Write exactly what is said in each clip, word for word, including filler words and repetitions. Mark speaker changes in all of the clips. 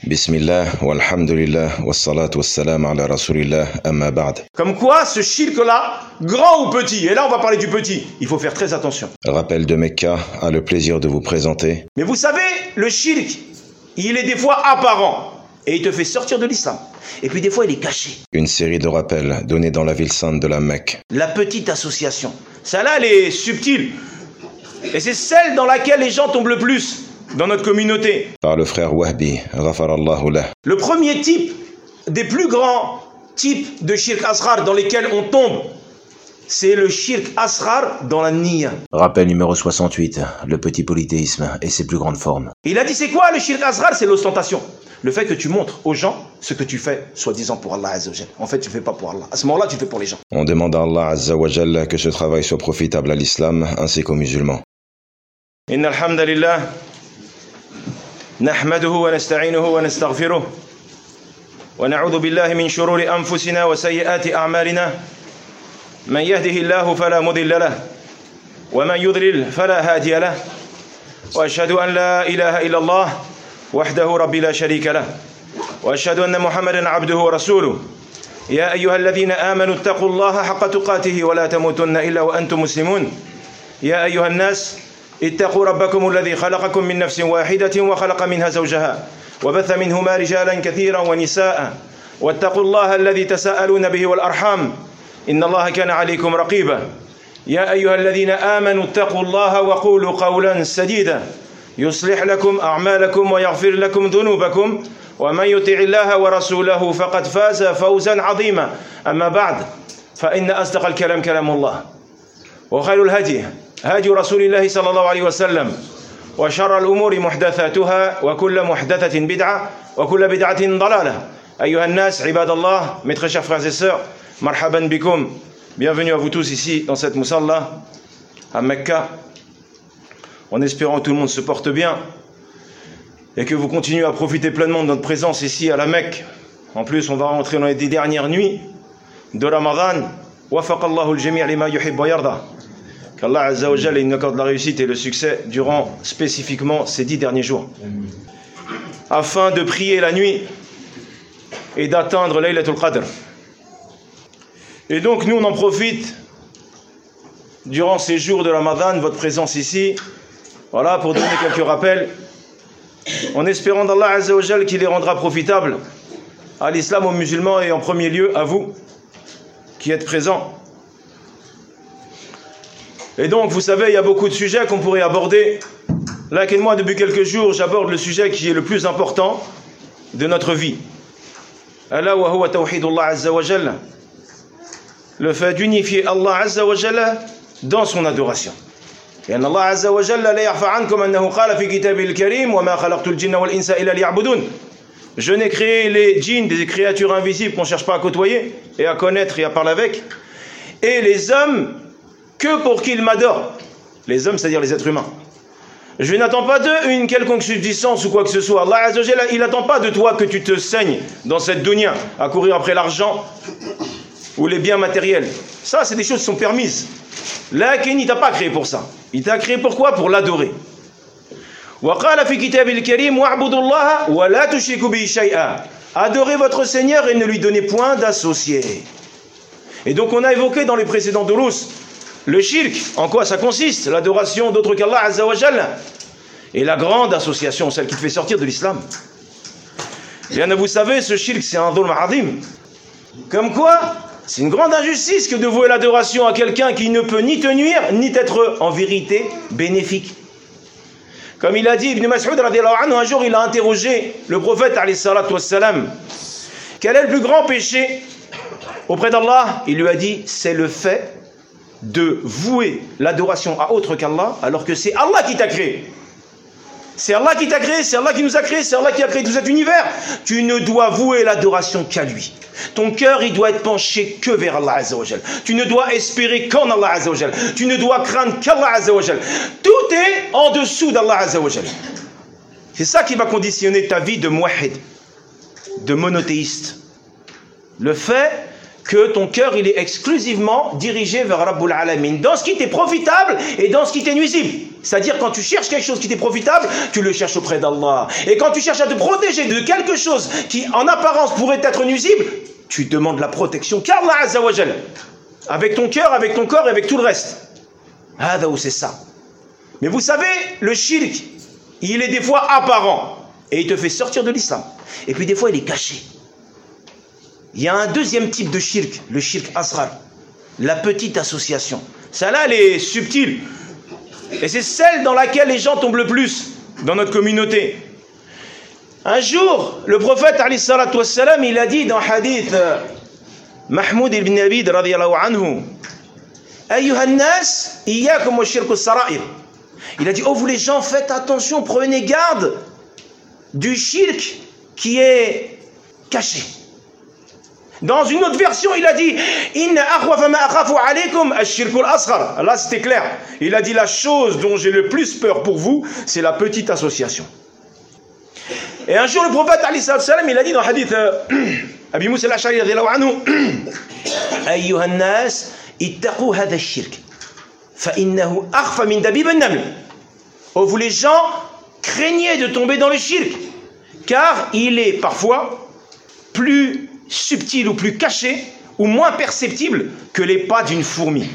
Speaker 1: Bismillah, walhamdulillah, wassalatu wassalam ala rasulillah, amma ba'd.
Speaker 2: Comme quoi, ce shirk-là, grand ou petit, et là on va parler du petit, il faut faire très attention.
Speaker 1: Rappel de Mecca a le plaisir de vous présenter.
Speaker 2: Mais vous savez, le shirk, il est des fois apparent, et il te fait sortir de l'islam. Et puis des fois, il est caché.
Speaker 1: Une série de rappels donnés dans la ville sainte de la Mecque.
Speaker 2: La petite association. Celle-là, elle est subtile. Et c'est celle dans laquelle les gens tombent le plus dans notre communauté.
Speaker 1: Par le frère Wahbi, ghafarallahu lah.
Speaker 2: Le premier type, des plus grands types de shirk asghar dans lesquels on tombe, c'est le shirk asghar dans la niya.
Speaker 1: Rappel numéro soixante-huit, le petit polythéisme et ses plus grandes formes.
Speaker 2: Il a dit c'est quoi le shirk asghar? C'est l'ostentation. Le fait que tu montres aux gens ce que tu fais, soi-disant pour Allah Azza wa Jal. En fait, tu ne fais pas pour Allah. À ce moment-là, tu fais pour les gens.
Speaker 1: On demande à Allah Azza wa Jal que ce travail soit profitable à l'islam ainsi qu'aux musulmans.
Speaker 2: Inna alhamdulillah, nahmaduhu wa nasta'inuhu wa nastaghfiruh, wa na'udhu billahi min shururi anfusina wa sayyiati a'malina. Man yahdihillahu fala mudilla lahu, wa man yudlil fala hadiya lahu. Wa ashhadu an la ilaha illa Allah وحده ربي لا شريك له وأشهد أن محمدا عبده ورسوله يا أيها الذين آمنوا اتقوا الله حق تقاته ولا تموتن إلا وأنتم مسلمون يا أيها الناس اتقوا ربكم الذي خلقكم من نفس واحدة وخلق منها زوجها وبث منهما رجالا كثيرا ونساء واتقوا الله الذي تساءلون به والأرحام إن الله كان عليكم رقيبا يا أيها الذين آمنوا اتقوا الله وقولوا قولا سديدا يصلح لكم أعمالكم ويغفر لكم ذنوبكم ومن يطع الله ورسوله فقد فاز فوزا عظيما أما بعد فإن أصدق الكلام كلام الله وخير الهدي هدي رسول الله صلى الله عليه وسلم وشر الأمور محدثاتها وكل محدثة بدعة وكل بدعة ضلالة أيها الناس عباد الله mes très chers frères et sœurs marhaban bikum, bienvenue à vous tous ici dans cette musalla à Mecca, en espérant que tout le monde se porte bien et que vous continuez à profiter pleinement de notre présence ici à la Mecque. En plus, on va rentrer dans les dix dernières nuits de Ramadan. Wafaqallahu al-jami' lima yuhibbu wa yarda. Qu'Allah Azza wa Jalla nous accorde la réussite et le succès durant spécifiquement ces dix derniers jours. Afin de prier la nuit et d'atteindre Laylatul Qadr. Et donc nous on en profite durant ces jours de Ramadan, votre présence ici. Voilà, pour donner quelques rappels, en espérant d'Allah Azza wa Jal qu'il les rendra profitables à l'islam, aux musulmans et en premier lieu à vous qui êtes présents. Et donc, vous savez, il y a beaucoup de sujets qu'on pourrait aborder. Là, que moi, depuis quelques jours, j'aborde le sujet qui est le plus important de notre vie. Ala wa huwa tawhidullah Azza wa Jal. Le fait d'unifier Allah Azza wa Jal dans son adoration. لأن الله عز وجل لا يخفى عنكم أنه قال في كتابه الكريم وما خلقت الجن والإنس إلا ليعبدون. Je n'ai créé les djinns, des créatures invisibles qu'on ne cherche pas à côtoyer et à connaître et à parler avec, et les hommes que pour qu'ils m'adorent. Les hommes, c'est-à-dire les êtres humains. Je n'attends pas d'eux une quelconque subsistance ou quoi que ce soit. Allah Azza wa Jalla, il n'attend pas de toi que tu te saignes dans cette dunya à courir après l'argent ou les biens matériels. Ça, c'est des choses qui sont permises. Là, il ne t'a pas créé pour ça. Il t'a créé pourquoi? Pour l'adorer. Adorez votre Seigneur et ne lui donnez point d'associés. Et donc on a évoqué dans les précédents doulos le shirk, en quoi ça consiste, l'adoration d'autre qu'Allah Azza wa Jalla, et la grande association, celle qui te fait sortir de l'islam. Bien, vous savez, ce shirk c'est un dhulm azim. Comme quoi, c'est une grande injustice que de vouer l'adoration à quelqu'un qui ne peut ni te nuire, ni t'être en vérité bénéfique. Comme il a dit, Ibn Mas'ud radiyallahu anhu, un jour il a interrogé le prophète alayhi salatu wassalam, quel est le plus grand péché auprès d'Allah? Il lui a dit, c'est le fait de vouer l'adoration à autre qu'Allah, alors que c'est Allah qui t'a créé. C'est Allah qui t'a créé, c'est Allah qui nous a créé, c'est Allah qui a créé tout cet univers. Tu ne dois vouer l'adoration qu'à lui. Ton cœur, il doit être penché que vers Allah Azza wa Jal. Tu ne dois espérer qu'en Allah Azza wa Jal. Tu ne dois craindre qu'Allah Azza wa Jal. Tout est en dessous d'Allah Azza wa Jal. C'est ça qui va conditionner ta vie de muwahhid, de monothéiste. Le fait que ton cœur il est exclusivement dirigé vers Rabbul Alamin, dans ce qui t'est profitable et dans ce qui t'est nuisible. C'est-à-dire quand tu cherches quelque chose qui t'est profitable, tu le cherches auprès d'Allah. Et quand tu cherches à te protéger de quelque chose qui en apparence pourrait être nuisible, tu demandes la protection qu'Allah Azza wa Jal, avec ton cœur, avec ton corps et avec tout le reste. Ah, c'est ça. Mais vous savez, le shirk, il est des fois apparent et il te fait sortir de l'islam. Et puis des fois il est caché. Il y a un deuxième type de shirk, le shirk asghar, la petite association. Celle-là, elle est subtile. Et c'est celle dans laquelle les gens tombent le plus dans notre communauté. Un jour, le prophète, alayhi salatu wassalam, il a dit dans hadith Mahmoud ibn Abid, radiyallahu anhu, Ayyuhan nas, iyyakum wa shirku as-sara'ir. Il a dit, oh vous les gens, faites attention, prenez garde du shirk qui est caché. Dans une autre version, il a dit Inna akhwafa ma akhafu alaykum ash-shirku al-asghar. Là, c'était clair. Il a dit la chose dont j'ai le plus peur pour vous, c'est la petite association. Et un jour, le prophète alayhi salam, il a dit dans le hadith Abi Moussa al-Ash'ari radiyallahu anhu Ayyuhan nas ittaqu hadha ash-shirk fa innahu akhfa min dabib an-naml. Oh vous les gens, craignez de tomber dans le shirk, car il est parfois plus subtil ou plus caché ou moins perceptible que les pas d'une fourmi.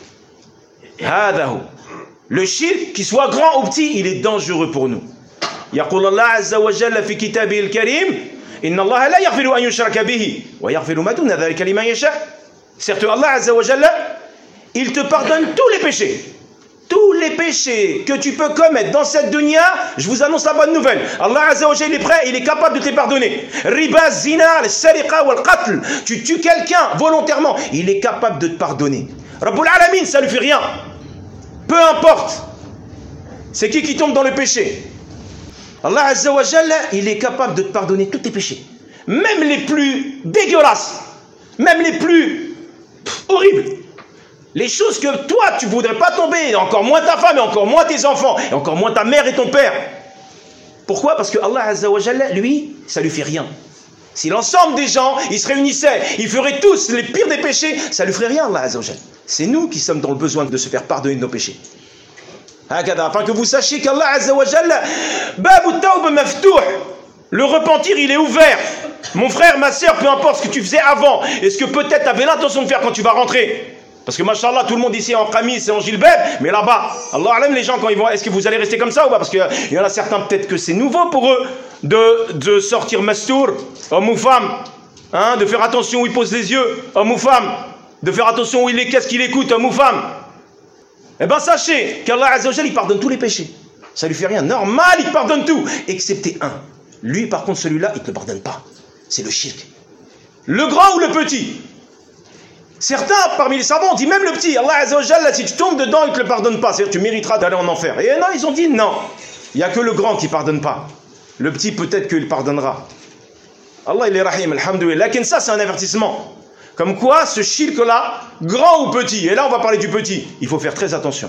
Speaker 2: Le shirk, qu'il soit grand ou petit, il est dangereux pour nous. يقول الله عز وجل في كتابه الكريم إن الله لا يغفر أن يشرك به ويغفر ما دون ذلك لمن يشاء. Certes, Allah Azza wa Jalla, il te pardonne tous les péchés. Tous les péchés que tu peux commettre dans cette dunya, je vous annonce la bonne nouvelle. Allah Azza wa Jalla est prêt, il est capable de te pardonner. Riba, zina, sariqa wal qatl. Tu tues quelqu'un volontairement, il est capable de te pardonner. Rabbul Alamin, ça ne lui fait rien. Peu importe. C'est qui qui tombe dans le péché? Allah Azza wa Jalla, il est capable de te pardonner tous tes péchés. Même les plus dégueulasses. Même les plus pff, horribles. Les choses que toi, tu ne voudrais pas tomber, encore moins ta femme, et encore moins tes enfants, et encore moins ta mère et ton père. Pourquoi? Parce que Allah Azza wa Jalla, lui, ça ne lui fait rien. Si l'ensemble des gens, ils se réunissaient, ils feraient tous les pires des péchés, ça ne lui ferait rien, Allah Azza wa Jalla. C'est nous qui sommes dans le besoin de se faire pardonner de nos péchés. Afin que vous sachiez qu'Allah Azza wa Jalla, Babu Tawba Maftouh, le repentir, il est ouvert. Mon frère, ma soeur, peu importe ce que tu faisais avant, et ce que peut-être tu avais l'intention de faire quand tu vas rentrer. Parce que, machallah, tout le monde ici est en qamis et en gilbab, mais là-bas, Allah alam, les gens, quand ils vont, est-ce que vous allez rester comme ça ou pas? Parce qu'il y en a certains, peut-être que c'est nouveau pour eux de, de sortir mastour, homme ou femme, hein, de faire attention où ils posent les yeux, homme ou femme, de faire attention où il est, qu'est-ce qu'il écoute, homme ou femme. Eh bien, sachez qu'Allah Azza wa Jalla, il pardonne tous les péchés. Ça lui fait rien. Normal, il pardonne tout, excepté un. Lui, par contre, celui-là, il ne te le pardonne pas. C'est le shirk. Le grand ou le petit? Certains, parmi les savants, ont dit même le petit. Allah Azza wa Jalla, si tu tombes dedans, il ne te le pardonne pas. C'est-à-dire tu mériteras d'aller en enfer. Et non, ils ont dit non. Il n'y a que le grand qui ne pardonne pas. Le petit, peut-être qu'il pardonnera. Allah, il est rahim, alhamdoulilah. Lakin ça, c'est un avertissement. Comme quoi, ce shirk-là, grand ou petit, et là on va parler du petit, il faut faire très attention.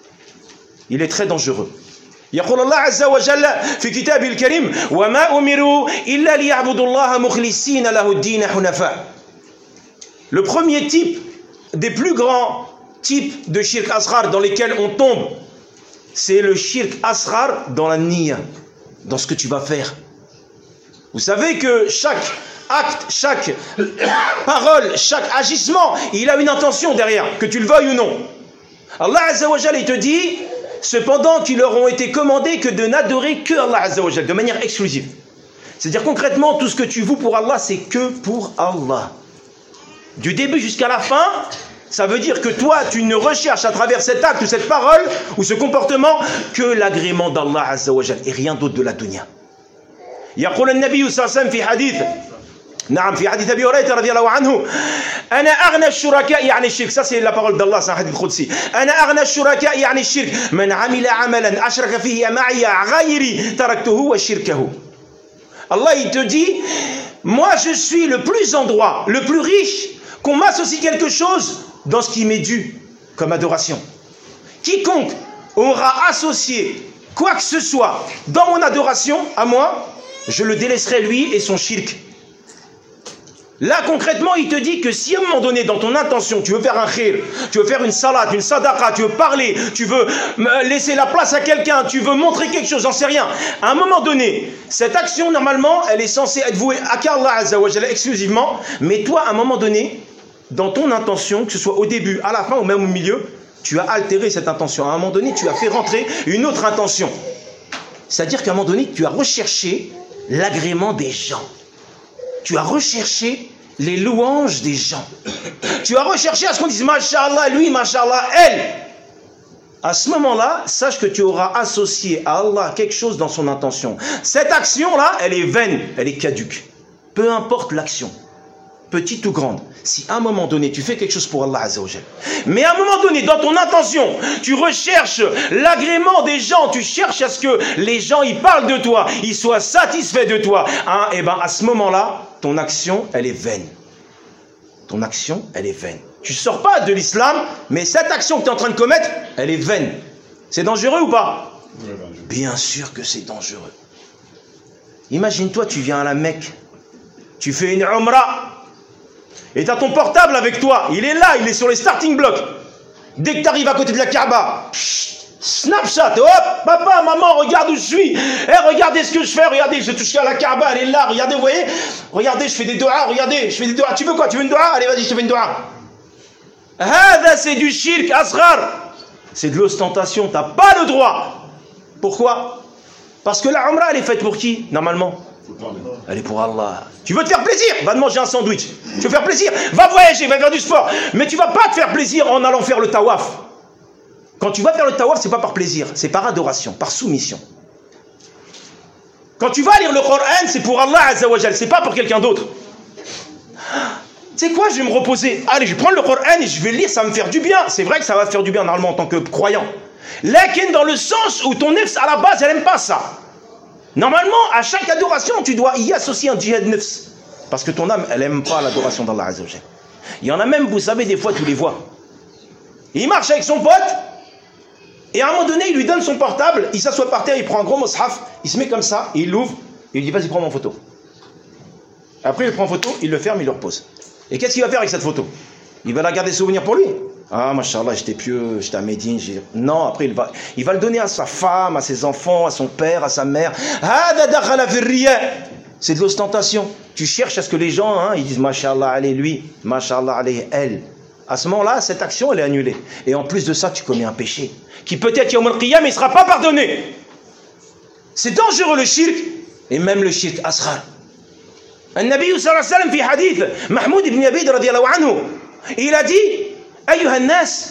Speaker 2: Il est très dangereux. يقول الله عز وجل في كتابه الكريم وما أمروا إلا ليعبدوا الله مخلصين له الدين حنفاء. Le premier type, des plus grands types de shirk asghar dans lesquels on tombe, c'est le shirk asghar dans la niya, dans ce que tu vas faire. Vous savez que chaque acte, chaque parole, chaque agissement, il a une intention derrière, que tu le veuilles ou non. Allah Azza wa Jalla, il te dit, cependant qu'ils leur ont été commandés que de n'adorer que Allah Azza wa Jalla, de manière exclusive. C'est-à-dire concrètement, tout ce que tu voues pour Allah, c'est que pour Allah. Du début jusqu'à la fin, ça veut dire que toi, tu ne recherches à travers cet acte ou cette parole ou ce comportement que l'agrément d'Allah Azza wa Jalla et rien d'autre de la dunya. يقول النبي صلى الله عليه وسلم في حديث نعم في حديث أبي هريرة رضي الله عنه أنا أغنى الشركاء يعني الشرك. Ça c'est la parole d'Allah, c'est un hadith qudsi. أنا أغنى الشركاء يعني الشرك من عمل عملا أشرك فيه معي غيري تركته وشركه. Allah il te dit, moi je suis le plus en droit, le plus riche, qu'on m'associe quelque chose dans ce qui m'est dû comme adoration. Quiconque aura associé quoi que ce soit dans mon adoration à moi, je le délaisserai lui et son shirk. Là, concrètement, il te dit que si à un moment donné, dans ton intention, tu veux faire un khir, tu veux faire une salade, une sadaqa, tu veux parler, tu veux laisser la place à quelqu'un, tu veux montrer quelque chose, j'en sais rien. À un moment donné, cette action, normalement, elle est censée être vouée à qu'Allah Azza wa Jalla exclusivement, mais toi, à un moment donné, dans ton intention, que ce soit au début, à la fin ou même au milieu, tu as altéré cette intention. À un moment donné, tu as fait rentrer une autre intention. C'est-à-dire qu'à un moment donné, tu as recherché l'agrément des gens. Tu as recherché les louanges des gens. Tu as recherché à ce qu'on dise Masha'Allah, lui, Masha'Allah, elle. À ce moment-là, sache que tu auras associé à Allah quelque chose dans son intention. Cette action-là, elle est vaine, elle est caduque. Peu importe l'action, petite ou grande. Si à un moment donné, tu fais quelque chose pour Allah Azza wa Jal, mais à un moment donné, dans ton intention, tu recherches l'agrément des gens, tu cherches à ce que les gens, ils parlent de toi, ils soient satisfaits de toi, hein, et ben à ce moment-là, ton action, elle est vaine. Ton action, elle est vaine. Tu ne sors pas de l'islam, mais cette action que tu es en train de commettre, elle est vaine. C'est dangereux ou pas? Bien sûr que c'est dangereux. Imagine-toi, tu viens à la Mecque, tu fais une umrah, et tu as ton portable avec toi, il est là, il est sur les starting blocks. Dès que tu arrives à côté de la Kaaba, Snapchat, hop, papa, maman, regarde où je suis. Eh, regardez ce que je fais, regardez, je touche à la Kaaba, elle est là, regardez, vous voyez. Regardez, je fais des doigts, regardez, je fais des doigts. Tu veux quoi? Tu veux une doigt? Allez, vas-y, je te fais une doigt. Hada, c'est du shirk asghar. C'est de l'ostentation, tu n'as pas le droit. Pourquoi? Parce que la umrah, elle est faite pour qui, normalement? Elle est pour Allah. Tu veux te faire plaisir? Va te manger un sandwich. Tu veux faire plaisir? Va voyager, va faire du sport. Mais tu ne vas pas te faire plaisir en allant faire le tawaf. Quand tu vas faire le tawaf, c'est pas par plaisir, c'est par adoration, par soumission. Quand tu vas lire le Coran, c'est pour Allah Azza wa Jal, c'est pas pour quelqu'un d'autre. Tu sais quoi, je vais me reposer. Allez, je vais prendre le Coran et je vais lire, ça va me faire du bien. C'est vrai que ça va faire du bien normalement en tant que croyant. Lakin dans le sens où ton nefs à la base, elle n'aime pas ça. Normalement, à chaque adoration, tu dois y associer un djihad nefs. Parce que ton âme, elle n'aime pas l'adoration d'Allah Azza wa Jal. Il y en a même, vous savez, des fois, tu les vois. Il marche avec son pote. Et à un moment donné, il lui donne son portable, il s'assoit par terre, il prend un gros mushaf, il se met comme ça, il l'ouvre, et il dit vas-y, prends mon photo. Après, il prend en photo, il le ferme, il le repose. Et qu'est-ce qu'il va faire avec cette photo? Il va la garder souvenir pour lui. Ah, machallah, j'étais pieux, j'étais à Médine. Non, après, il va, il va le donner à sa femme, à ses enfants, à son père, à sa mère. C'est de l'ostentation. Tu cherches à ce que les gens, hein, ils disent machallah, allez lui, machallah, allez elle. À ce moment-là, cette action, elle est annulée. Et en plus de ça, tu commets un péché qui peut-être, Yawm al-Qiyam, il ne sera pas pardonné. C'est dangereux le shirk, et même le shirk asghar. النبي صلى الله عليه وسلم في حديث محمود بن عبيد رضي الله عنه, il a dit أيها الناس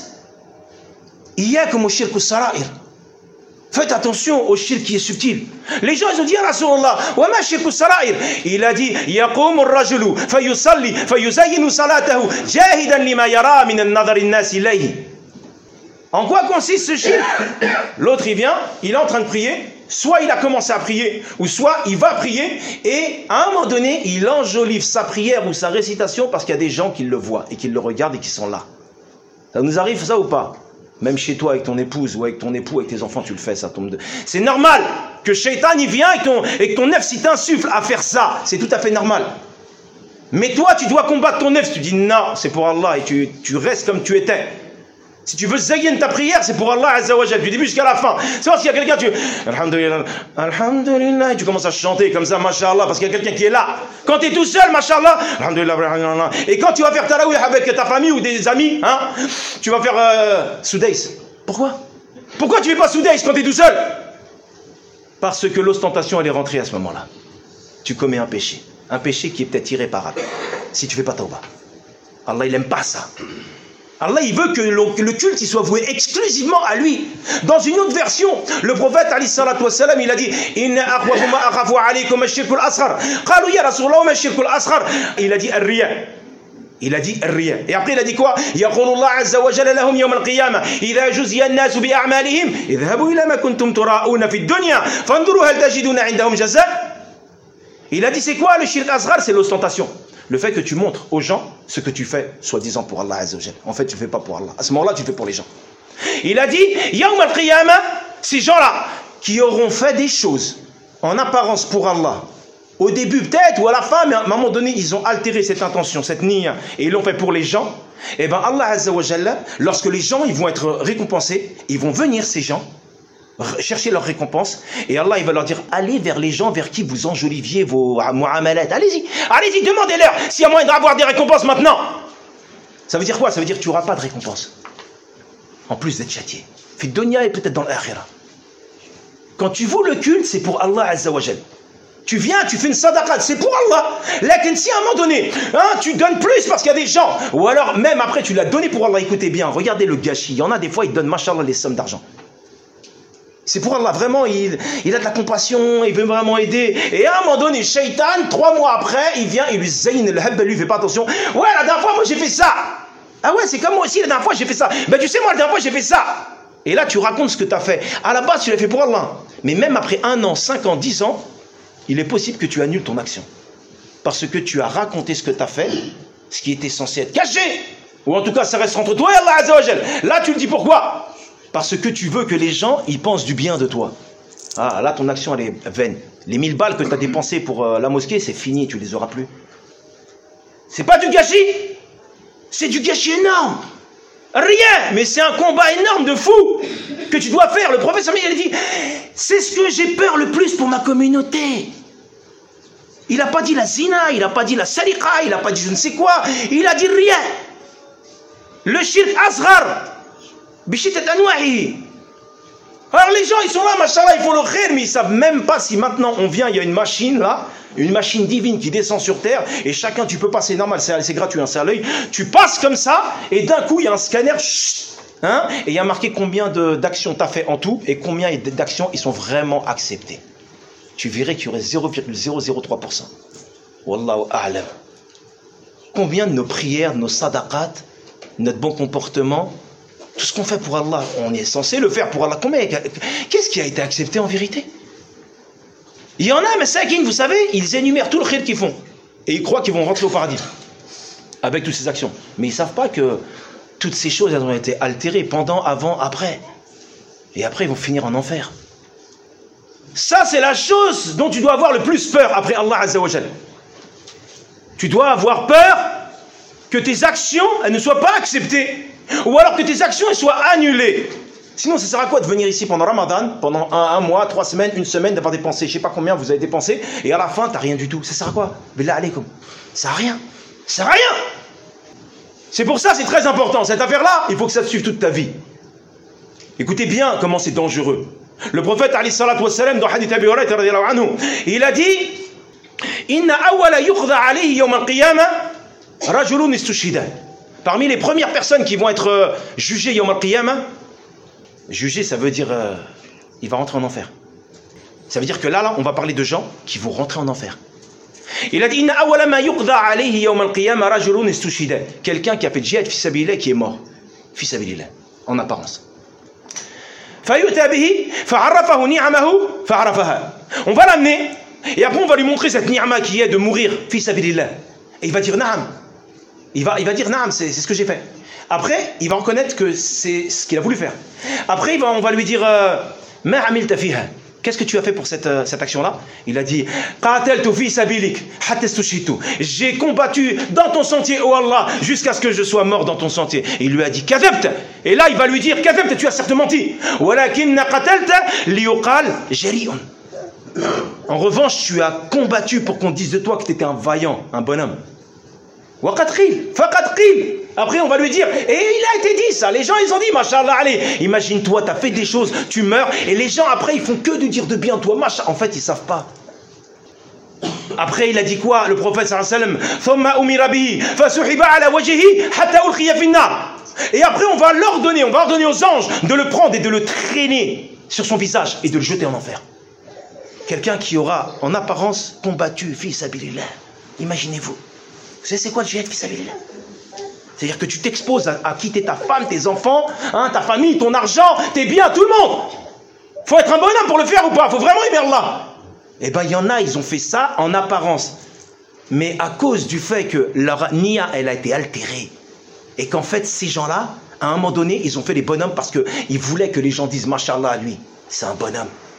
Speaker 2: إياكم والشرك السرائر. Faites attention au shirk qui est subtil. Les gens ils ont dit ya Rasulullah wa ma shirku sarair. Il a dit yaqumu ar-rajulu fayusalli fayuzayyinu salatahu jahidan lima yara min an-nadhar an-nas ilayhi. En quoi consiste ce shirk? L'autre il vient, il est en train de prier, soit il a commencé à prier, ou soit il va prier, et à un moment donné, il enjolive sa prière ou sa récitation parce qu'il y a des gens qui le voient et qui le regardent et qui sont là. Ça nous arrive ça ou pas? Même chez toi avec ton épouse ou avec ton époux, avec tes enfants, tu le fais, ça tombe de... C'est normal que Shaitan il vient et, ton, et que ton nefs il t'insuffle à faire ça. C'est tout à fait normal. Mais toi, tu dois combattre ton nefs. Tu dis non, c'est pour Allah et tu, tu restes comme tu étais. Si tu veux zayyen ta prière, c'est pour Allah Azza wa Jal, du début jusqu'à la fin. C'est parce qu'il y a quelqu'un, tu... Alhamdulillah, Alhamdulillah, et tu commences à chanter comme ça, Masha'Allah, parce qu'il y a quelqu'un qui est là. Quand tu es tout seul, Masha'Allah, Alhamdulillah, et quand tu vas faire tarawih avec ta famille ou des amis, hein, tu vas faire euh, Soudais. Pourquoi? Pourquoi tu ne fais pas Soudais quand tu es tout seul? Parce que l'ostentation, elle est rentrée à ce moment-là. Tu commets un péché. Un péché qui est peut-être irréparable. Si tu ne fais pas tawbah. Allah, il n'aime pas ça. Allah, il veut que le, que le culte il soit voué exclusivement à lui. Dans une autre version, le prophète alayhi salatu wassalam, il a dit Inna akhwafu ma akhafu alaykum ash-shirku al-asghar. Qalu ya Rasulullah ma ash-shirku al-asghar. Il a dit ar-riya. Il a dit ar-riya. Et après il a dit quoi? Yaqulu Allah azza wa jalla lahum yawm al-qiyamah idha juziya an-nas bi a'malihim idhabu ila ma kuntum tura'una fi ad-dunya fanzuru hal tajiduna 'indahum jazaa. Il a dit c'est quoi le shirk asghar? C'est l'ostentation. Le fait que tu montres aux gens ce que tu fais, soi-disant pour Allah Azza wa Jal. En fait, tu ne fais pas pour Allah. À ce moment-là, tu le fais pour les gens. Il a dit, Yawm al-Qiyamah, ces gens-là, qui auront fait des choses en apparence pour Allah, Au début peut-être, ou à la fin, mais à un moment donné, ils ont altéré cette intention, cette niya, et ils l'ont fait pour les gens. Et bien Allah Azza wa Jalla, lorsque les gens ils vont être récompensés, ils vont venir ces gens, chercher leur récompense, et Allah il va leur dire, allez vers les gens vers qui vous enjoliviez vos mu'amalat. Allez-y, allez-y, demandez-leur s'il y a moyen d'avoir des récompenses maintenant. Ça veut dire quoi? Ça veut dire que tu n'auras pas de récompense. En plus d'être châtié. Fi dunya et peut-être dans l'akhira. Quand tu voues le culte, c'est pour Allah Azza wa Jalla. Tu viens, tu fais une sadaqat, c'est pour Allah. Là, si à un moment donné, hein, tu donnes plus parce qu'il y a des gens, ou alors même après tu l'as donné pour Allah, écoutez bien, regardez le gâchis. Il y en a des fois, ils donnent, mashallah, les sommes d'argent. C'est pour Allah, vraiment, il, il a de la compassion, il veut vraiment aider. Et à un moment donné, Shaitan, trois mois après, il vient, il lui zayn le habba, lui, il fait pas attention. Ouais, la dernière fois, moi, j'ai fait ça. Ah ouais, c'est comme moi aussi, la dernière fois, j'ai fait ça. Ben tu sais, moi, la dernière fois, j'ai fait ça. Et là, tu racontes ce que tu as fait. À la base, tu l'as fait pour Allah. Mais même après un an, cinq ans, dix ans, il est possible que tu annules ton action. Parce que tu as raconté ce que tu as fait, ce qui était censé être caché. Ou en tout cas, ça reste entre toi et Allah Azza wa Jal. Là, tu le dis pourquoi? Parce que tu veux que les gens, ils pensent du bien de toi. Ah, là, ton action, elle est vaine. Les mille balles que tu as dépensées pour euh, la mosquée, c'est fini, tu les auras plus. C'est pas du gâchis. C'est du gâchis énorme. Rien, mais c'est un combat énorme de fou que tu dois faire. Le prophète il a dit, c'est ce que j'ai peur le plus pour ma communauté. Il n'a pas dit la zina, il n'a pas dit la sariqa, il n'a pas dit je ne sais quoi, il a dit rien. Le shirk asghar, bishitat anwa'i. Alors les gens ils sont là, machallah, ils font le khair, mais ils ne savent même pas si maintenant on vient, il y a une machine là, une machine divine qui descend sur terre, et chacun, tu peux passer, normal, c'est gratuit, hein, c'est à l'œil, tu passes comme ça, et d'un coup il y a un scanner, chut, hein, et il y a marqué combien d'actions tu as fait en tout, et combien d'actions ils sont vraiment acceptées. Tu verrais qu'il y aurait zéro virgule zéro zéro trois pour cent. Wallahu a'lam. Combien de nos prières, de nos sadaqat, notre bon comportement, tout ce qu'on fait pour Allah, on est censé le faire pour Allah. Qu'est-ce qui a été accepté en vérité? Il y en a, mais sakin, vous savez, ils énumèrent tout le khir qu'ils font. Et ils croient qu'ils vont rentrer au paradis. Avec toutes ces actions. Mais ils ne savent pas que toutes ces choses, elles ont été altérées pendant, avant, après. Et après, ils vont finir en enfer. Ça, c'est la chose dont tu dois avoir le plus peur après Allah Azza wa Jal. Tu dois avoir peur que tes actions, elles ne soient pas acceptées. Ou alors que tes actions, elles soient annulées. Sinon, ça sert à quoi de venir ici pendant Ramadan, pendant un, un mois, trois semaines, une semaine, d'avoir dépensé, je ne sais pas combien vous avez dépensé, et à la fin, tu n'as rien du tout. Ça sert à quoi? Billah alaykoum. Ça sert à rien. Ça sert à rien. C'est pour ça, c'est très important. Cette affaire-là, il faut que ça te suive toute ta vie. Écoutez bien comment c'est dangereux. Le prophète, alayhi salatu wa salam, dans Hadith Abi Hurayrata radiyallahu anhu, il a dit, Inna awwala yuqda alayhi yawm al-qiyamah, rajulun istushhida. Parmi les premières personnes qui vont être jugées yawm al-qiyamah, juger, ça veut dire, euh, il va rentrer en enfer. Ça veut dire que là, là, on va parler de gens qui vont rentrer en enfer. Il a dit, Inna awwala ma yuqda alayhi yawm al-qiyamah rajulun istushhida. Quelqu'un qui a fait djihad fi sabilillah qui est mort. Fi sabilillah, en apparence. Fayu'ta bihi fa'arrafahu ni'amahu fa'arrafaha. On va l'amener et après on va lui montrer cette ni'ama qui est de mourir fi sabilillah. Et il va dire na'am. Il va, il va dire na'am, c'est ce que j'ai fait. Après, il va reconnaître que c'est ce qu'il a voulu faire. Après, il va, on va lui dire Ma amilta fiha. Qu'est-ce que tu as fait pour cette, cette action-là? Il a dit Qataltu fi sabilik hatta stushhitu. J'ai combattu dans ton sentier, oh Allah, jusqu'à ce que je sois mort dans ton sentier. Et il lui a dit Kadhabta. Et là, il va lui dire Kadhabta, tu as certes menti. Walakinna qatalta liyuqal jari'un. En revanche, tu as combattu pour qu'on dise de toi que tu étais un vaillant, un bonhomme. Après on va lui dire, et il a été dit ça, les gens ils ont dit, machallah, allez, imagine-toi, tu as fait des choses, tu meurs, et les gens après ils font que de dire de bien toi, machallah, en fait ils savent pas. Après il a dit quoi, le prophète sallallahu alayhi wa sallam, et après on va l'ordonner, on va ordonner aux anges de le prendre et de le traîner sur son visage et de le jeter en enfer. Quelqu'un qui aura en apparence combattu fi sabilillah, imaginez-vous. Vous savez c'est quoi le djihad fi sabilillah? C'est-à-dire que tu t'exposes à, à quitter ta femme, tes enfants, hein, ta famille, ton argent, tes biens, tout le monde. Faut être un bonhomme pour le faire ou pas? Faut vraiment aimer Allah. Eh bien, il y en a, ils ont fait ça en apparence. Mais à cause du fait que leur niya, elle a été altérée. Et qu'en fait, ces gens-là, à un moment donné, ils ont fait les bonhommes parce qu'ils voulaient que les gens disent, Mashallah, lui, c'est un bonhomme.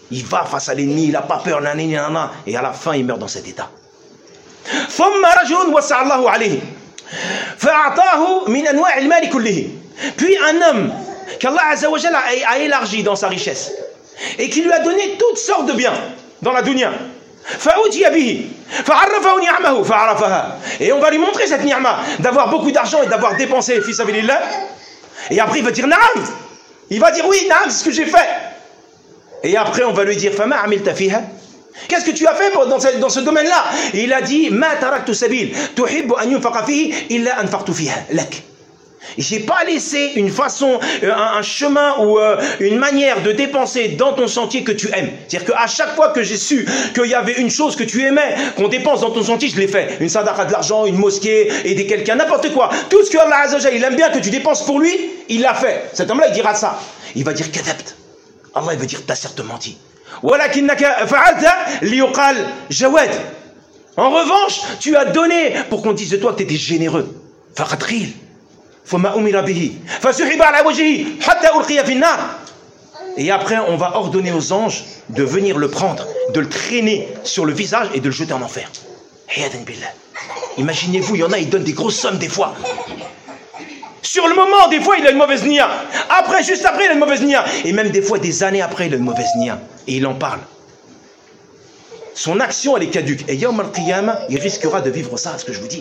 Speaker 2: Il va face à l'ennemi, il n'a pas peur, nanana, et à la fin, il meurt dans cet état. ثم رجل وسع الله عليه فأعطاه من أنواع المال كله. Puis un homme qu'Allah Azza wa Jalla a élargi dans sa richesse et qui lui a donné toutes sortes de biens dans la dunya. فأوتي به فعرفه نعمه فعرفها. Et on va lui montrer cette ni'ma d'avoir beaucoup d'argent et d'avoir dépensé fi sabilillah. Et après il va dire naam. Il va dire oui, naam, c'est ce que j'ai fait. Et après on va lui dire fama amilta fiha. Qu'est-ce que tu as fait dans ce, dans ce domaine-là? Et il a dit ma taraktu sabil tuhibbu an yunfaqa fihi illa anfaqtu fiha lak. J'ai pas laissé une façon, un, un chemin ou euh, une manière de dépenser dans ton sentier que tu aimes. C'est-à-dire qu'à chaque fois que j'ai su qu'il y avait une chose que tu aimais, qu'on dépense dans ton sentier, je l'ai fait. Une sadaqa, de l'argent, une mosquée, aider quelqu'un, n'importe quoi. Tout ce que Allah Azza wa Jalla, il aime bien que tu dépenses pour lui, il l'a fait. Cet homme-là, il dira ça. Il va dire kadhabt. Allah, il va dire t'as certes menti. Walakinnaka fa'alta liyuqal jawad. En revanche, tu as donné pour qu'on dise de toi que tu étais généreux. Faqad qil. Et après on va ordonner aux anges de venir le prendre, de le traîner sur le visage et de le jeter en enfer. Imaginez-vous, il y en a, ils donnent des grosses sommes des fois. Sur le moment, des fois il a une mauvaise nia. Après, juste après il a une mauvaise nia. Et même des fois, des années après, il a une mauvaise nia. Et il en parle. Son action elle est caduque. Et Yawm al-Qiyamah, il risquera de vivre ça, ce que je vous dis.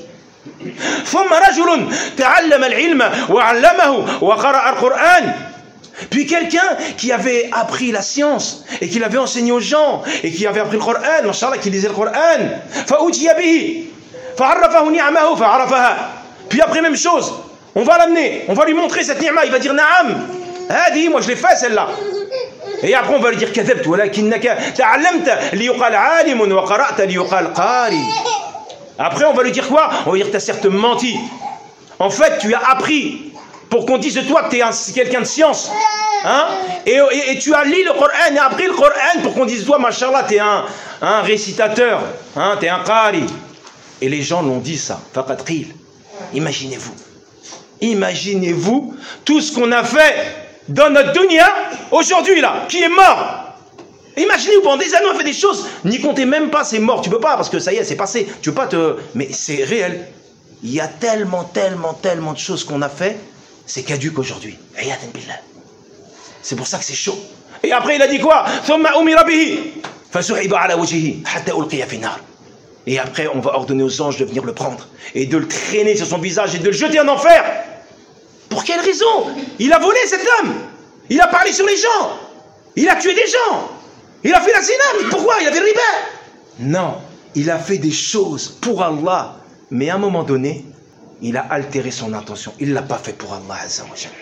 Speaker 2: Puis quelqu'un qui avait appris la science et qui l'avait enseigné aux gens et qui avait appris le Coran, machallah, qui lisait le Coran, puis après même chose, on va l'amener, on va lui montrer cette ni'ma, il va dire naam, hadi, moi je l'ai fait celle-là. Et après on va lui dire kadhabt walakinnaka ta'allamta liyuqal 'alimun wa qara'ta liyuqal qari. Après, on va lui dire quoi? On va dire, tu as certes menti. En fait, tu as appris pour qu'on dise de toi que tu es quelqu'un de science. Hein? Et, et, et tu as lu le Coran et appris le Coran pour qu'on dise de toi, machallah, tu es un, un récitateur. Hein? Tu es un qari. Et les gens l'ont dit ça. Faqad qil. Imaginez-vous. Imaginez-vous tout ce qu'on a fait dans notre dunya aujourd'hui, là, qui est mort. Imaginez-vous, pendant des années, on fait des choses, n'y comptez même pas, c'est mort. Tu peux pas, parce que ça y est, c'est passé. Tu peux pas te... Mais c'est réel. Il y a tellement, tellement, tellement de choses qu'on a fait, c'est caduque aujourd'hui. C'est pour ça que c'est chaud. Et après, il a dit quoi? Et après, on va ordonner aux anges de venir le prendre et de le traîner sur son visage et de le jeter en enfer. Pour quelle raison? Il a volé cet homme. Il a parlé sur les gens. Il a tué des gens. Il a fait la zina, mais pourquoi? Il avait le riba. Non, il a fait des choses pour Allah, mais à un moment donné, il a altéré son intention. Il ne l'a pas fait pour Allah Azza wa Jalla.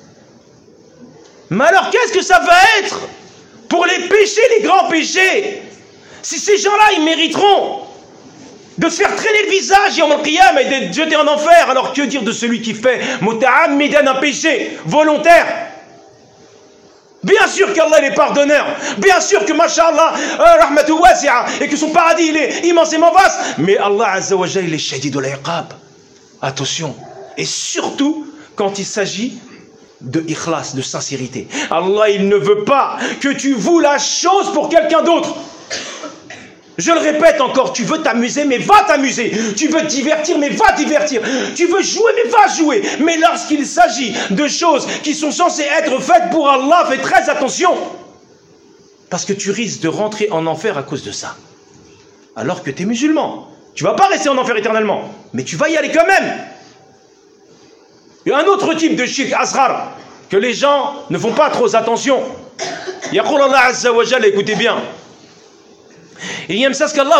Speaker 2: Mais alors, qu'est-ce que ça va être pour les péchés, les grands péchés? Si ces gens-là, ils mériteront de se faire traîner le visage Yawm al-Qiyamah et d'être jetés en enfer, alors que dire de celui qui fait muta'ammidan un péché volontaire? Bien sûr qu'Allah est pardonneur, bien sûr que Masha'Allah, rahmatu wasi'a, et que son paradis il est immensément vaste, mais Allah Azza wa Jalla il est shadid al-iqab. Attention, et surtout quand il s'agit de ikhlas, de sincérité. Allah il ne veut pas que tu voues la chose pour quelqu'un d'autre. Je le répète encore, tu veux t'amuser, mais va t'amuser. Tu veux te divertir, mais va divertir. Tu veux jouer, mais va jouer. Mais lorsqu'il s'agit de choses qui sont censées être faites pour Allah, fais très attention. Parce que tu risques de rentrer en enfer à cause de ça. Alors que tu es musulman. Tu ne vas pas rester en enfer éternellement, mais tu vas y aller quand même. Il y a un autre type de shirk asghar que les gens ne font pas trop attention. Yaqul Allah Azza wa Jalla, écoutez bien. Il te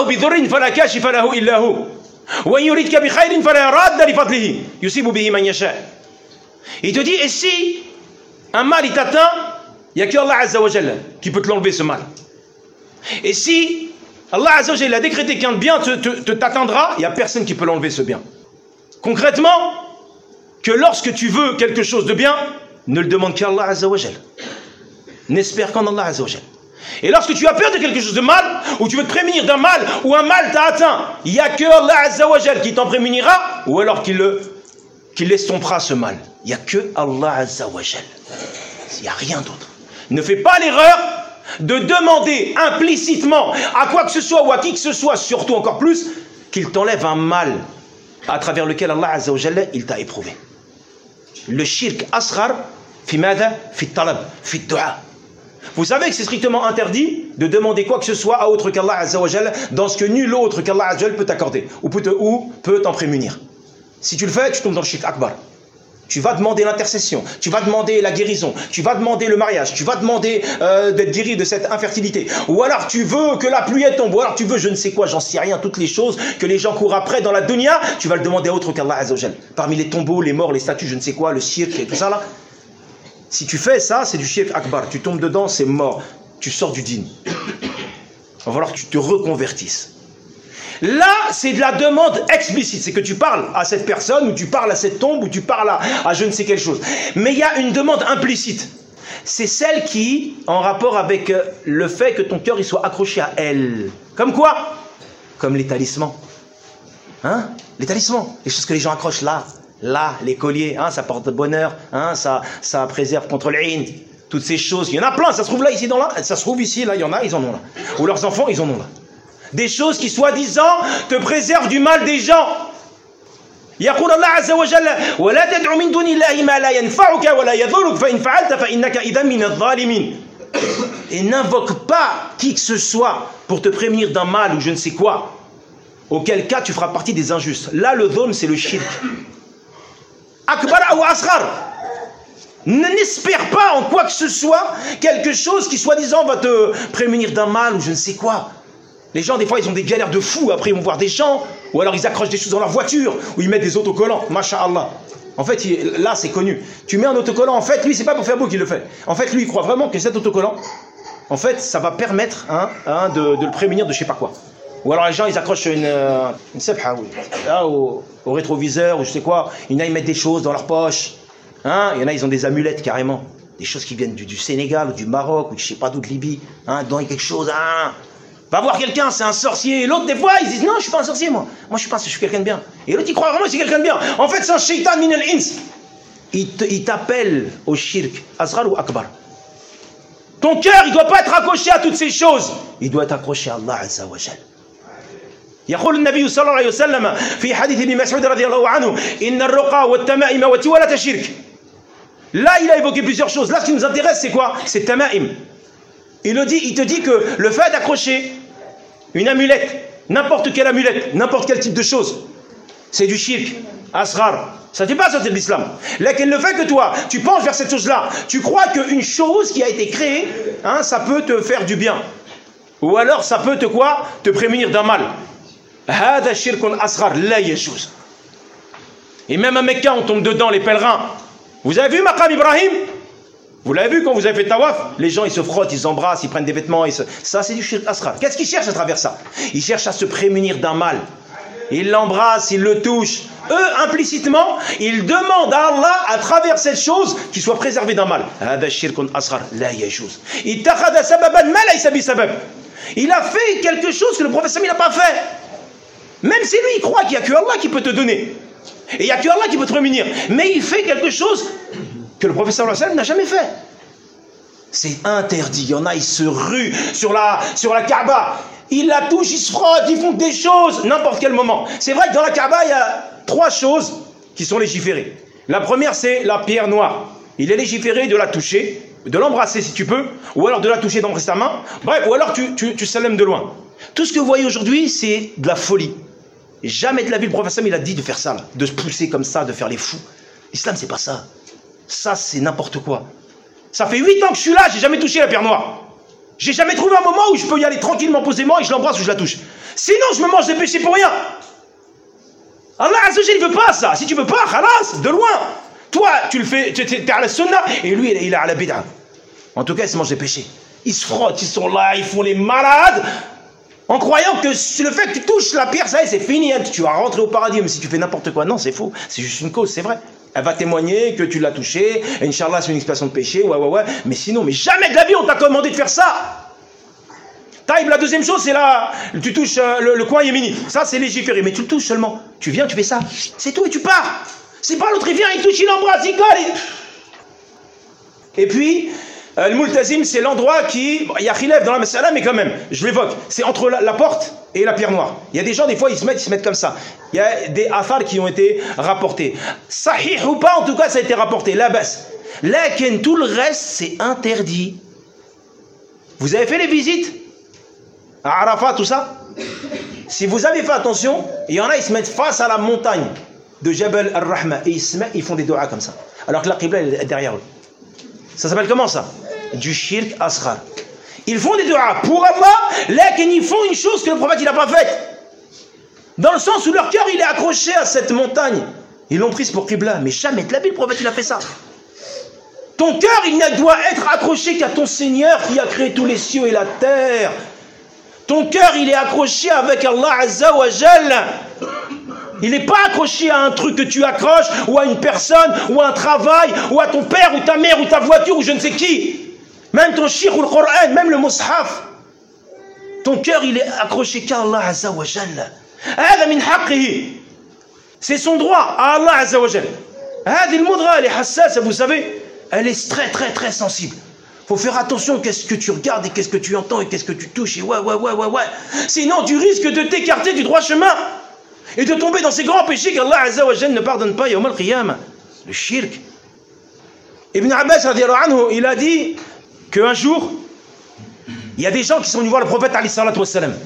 Speaker 2: dit, et si un mal il t'atteint, il n'y a que Allah Azza wa Jalla qui peut te l'enlever ce mal. Et si Allah Azza wa Jalla a décrété qu'un bien te, te, te t'atteindra, il n'y a personne qui peut l'enlever ce bien. Concrètement, que lorsque tu veux quelque chose de bien, ne le demande qu'à Allah Azza wa Jalla. N'espère qu'en Allah Azza wa Jalla. Et lorsque tu as peur de quelque chose de mal, ou tu veux te prémunir d'un mal, ou un mal t'a atteint, il n'y a que Allah Azza wa Jal qui t'en prémunira, ou alors qu'il le, qu'il estompera ce mal. Il n'y a que Allah Azza wa Jal. Il n'y a rien d'autre. Ne fais pas l'erreur de demander implicitement à quoi que ce soit ou à qui que ce soit, surtout encore plus, qu'il t'enlève un mal à travers lequel Allah Azza wa Jalla, il t'a éprouvé. Le shirk asghar fi madha fi talab fi du'a. Vous savez que c'est strictement interdit de demander quoi que ce soit à autre qu'Allah Azza wa Jalla dans ce que nul autre qu'Allah Azza wa Jalla peut t'accorder ou peut te, ou peut t'en prémunir. Si tu le fais, tu tombes dans le shirk akbar. Tu vas demander l'intercession, tu vas demander la guérison, tu vas demander le mariage, tu vas demander euh, d'être guéri de cette infertilité. Ou alors tu veux que la pluie tombe, ou alors tu veux je ne sais quoi, j'en sais rien, toutes les choses que les gens courent après dans la dunya, tu vas le demander à autre qu'Allah Azza wa Jalla. Parmi les tombeaux, les morts, les statues, je ne sais quoi, le cirque et tout ça là. Si tu fais ça, c'est du shirk akbar. Tu tombes dedans, c'est mort. Tu sors du dîn. Il va falloir que tu te reconvertisses. Là, c'est de la demande explicite. C'est que tu parles à cette personne, ou tu parles à cette tombe, ou tu parles à, à je ne sais quelle chose. Mais il y a une demande implicite. C'est celle qui, en rapport avec le fait que ton cœur il soit accroché à elle. Comme quoi? Comme les talismans. Hein? Les talismans. Les choses que les gens accrochent là. Là, les colliers, hein, ça porte bonheur, hein, ça, ça préserve contre l'in, toutes ces choses. Il y en a plein, ça se trouve là, ici, dans là. Ça se trouve ici, là, il y en a, ils en ont là. Ou leurs enfants, ils en ont là. Des choses qui, soi-disant, te préservent du mal des gens. يقول الله عز وجل ولا تدع من دون الله ما لا ينفعك ولا يضرك فإن فعلت فإنك إذا من الظالمين. Et n'invoque pas qui que ce soit pour te prémunir d'un mal ou je ne sais quoi. Auquel cas, tu feras partie des injustes. Là, le dhulm, c'est le shirk. Akbar ou asghar. N'espère pas en quoi que ce soit quelque chose qui soi-disant va te prémunir d'un mal ou je ne sais quoi. Les gens des fois ils ont des galères de fous, après ils vont voir des gens, ou alors ils accrochent des choses dans leur voiture, ou ils mettent des autocollants, masha'Allah. En fait il, là c'est connu, tu mets un autocollant, en fait lui c'est pas pour faire beau qu'il le fait. En fait lui il croit vraiment que cet autocollant, en fait ça va permettre hein, hein, de, de le prémunir de je sais pas quoi. Ou alors les gens ils accrochent une, une sepha là, au, au rétroviseur ou je sais quoi, il y en a ils mettent des choses dans leur poche, hein, il y en a ils ont des amulettes carrément, des choses qui viennent du, du Sénégal ou du Maroc ou je sais pas d'où de Libye, hein, dans quelque chose, hein. Va voir quelqu'un, c'est un sorcier, et l'autre des fois ils disent non je suis pas un sorcier moi, moi je suis pas, je suis quelqu'un de bien, et l'autre il croit vraiment que c'est quelqu'un de bien, en fait c'est un shaitan min al-ins, il t'appelle au shirk, asghar ou akbar. Ton cœur il doit pas être accroché à toutes ces choses, il doit être accroché à Allah Azza wa Jal. يقول النبي صلى الله عليه وسلم في حديث ابن مسعود رضي الله عنه إن الرقى والتمائم والتوالة شرك. Là il a évoqué plusieurs choses. Là ce qui nous intéresse c'est quoi? C'est tamaim. Il, le dit, il te dit que le fait d'accrocher une amulette, n'importe quelle amulette, n'importe quel type de chose, c'est du shirk, asghar. Ça ne fait pas sortir de l'islam. Là, le fait que toi, tu penches vers cette chose-là, tu crois qu'une chose qui a été créée, hein, ça peut te faire du bien. Ou alors ça peut te quoi? Te prémunir d'un mal. هذا شرك أصغر لا يجوز. Et même à Mecca, on tombe dedans, les pèlerins. Vous avez vu Maqam Ibrahim? Vous l'avez vu quand vous avez fait tawaf? Les gens ils se frottent, ils s'embrassent, ils prennent des vêtements. Ils se... Ça c'est du shirk asghar. Qu'est-ce qu'ils cherchent à travers ça? Ils cherchent à se prémunir d'un mal. Ils l'embrassent, ils le touchent. Eux, implicitement, ils demandent à Allah, à travers cette chose, qu'ils soient préservés d'un mal. هذا شرك أصغر لا يجوز. اتخذ سببا ما ليس بسبب. Il a fait quelque chose que le prophète il n'a pas fait. Même si lui il croit qu'il n'y a que Allah qui peut te donner. Et il n'y a que Allah qui peut te prémunir. Mais il fait quelque chose que le prophète n'a jamais fait. C'est interdit. Il y en a, ils se ruent sur la, sur la Kaaba. Ils la touchent, ils se frottent, ils font des choses, n'importe quel moment. C'est vrai que dans la Kaaba, il y a trois choses qui sont légiférées. La première, c'est la pierre noire. Il est légiféré de la toucher, de l'embrasser si tu peux, ou alors de la toucher, d'embrasser ta main. Bref, ou alors tu, tu, tu salèmes de loin. Tout ce que vous voyez aujourd'hui, c'est de la folie. Jamais de la vie, le prophète il a dit de faire ça, là, de se pousser comme ça, de faire les fous. L'islam, c'est pas ça. Ça, c'est n'importe quoi. Ça fait huit ans que je suis là, j'ai jamais touché la pierre noire. J'ai jamais trouvé un moment où je peux y aller tranquillement, posément, et je l'embrasse ou je la touche. Sinon, je me mange des péchés pour rien. Allah Azza wa Jalla, il veut pas ça. Si tu veux pas, khalas, de loin. Toi, tu le fais, tu es à la sunna, et lui, il est à la bid'a. En tout cas, il se mange des péchés. Ils se frottent, ils sont là, ils font les malades. En croyant que le fait que tu touches la pierre, ça y est, c'est fini, hein, tu vas rentrer au paradis, même si tu fais n'importe quoi. Non, c'est faux, c'est juste une cause, c'est vrai. Elle va témoigner que tu l'as touché, et Inch'Allah, c'est une expiation de péché, ouais, ouais, ouais. Mais sinon, mais jamais de la vie, on t'a commandé de faire ça. Taïb, la deuxième chose, c'est là, tu touches euh, le, le coin yéménite. Ça, c'est légiféré, mais tu le touches seulement. Tu viens, tu fais ça, c'est tout, et tu pars. C'est pas l'autre, il vient, il touche, il embrasse, il colle. Et, et puis, Euh, le multazim, c'est l'endroit qui... Bon, il y a khilaf dans la masala, mais quand même, je l'évoque. C'est entre la, la porte et la pierre noire. Il y a des gens, des fois, ils se mettent, ils se mettent comme ça. Il y a des athars qui ont été rapportés. Sahih ou pas, en tout cas, ça a été rapporté. La basse. Lakin, tout le reste, c'est interdit. Vous avez fait les visites à Arafat, tout ça? Si vous avez fait attention, il y en a, ils se mettent face à la montagne de Jabal al-Rahma et ils se mettent, ils font des doigts comme ça. Alors que la qibla est derrière eux. Ça s'appelle comment ça? Du shirk asghar. Ils font des doigts pour Allah, là qu'ils font une chose que le prophète il n'a pas faite. Dans le sens où leur cœur il est accroché à cette montagne. Ils l'ont prise pour qibla, mais jamais de la vie le prophète il a fait ça. Ton cœur il ne doit être accroché qu'à ton Seigneur qui a créé tous les cieux et la terre. Ton cœur il est accroché avec Allah Azza wa Jalla. Il n'est pas accroché à un truc que tu accroches, ou à une personne, ou à un travail, ou à ton père, ou ta mère, ou ta voiture, ou je ne sais qui. Même ton shir ou le Coran, même le mushaf. Ton cœur, il est accroché qu'à Allah Azza wa Jalla. C'est son droit à Allah Azza wa Jalla. Hadi al-mudra, elle est hassas, vous savez, elle est très, très, très sensible. Il faut faire attention à qu'est-ce que tu regardes, et qu'est-ce que tu entends, et qu'est-ce que tu touches, et ouais, ouais, ouais, ouais, ouais. Sinon, tu risques de t'écarter du droit chemin. Et de tomber dans ces grands péchés qu'Allah Azza wa Jalla ne pardonne pas yawm al-qiyamah. Le shirk. Ibn Abbas radiyallahu anhu, il a dit qu'un jour, il y a des gens qui sont venus voir le prophète alayhi salatu wassalam.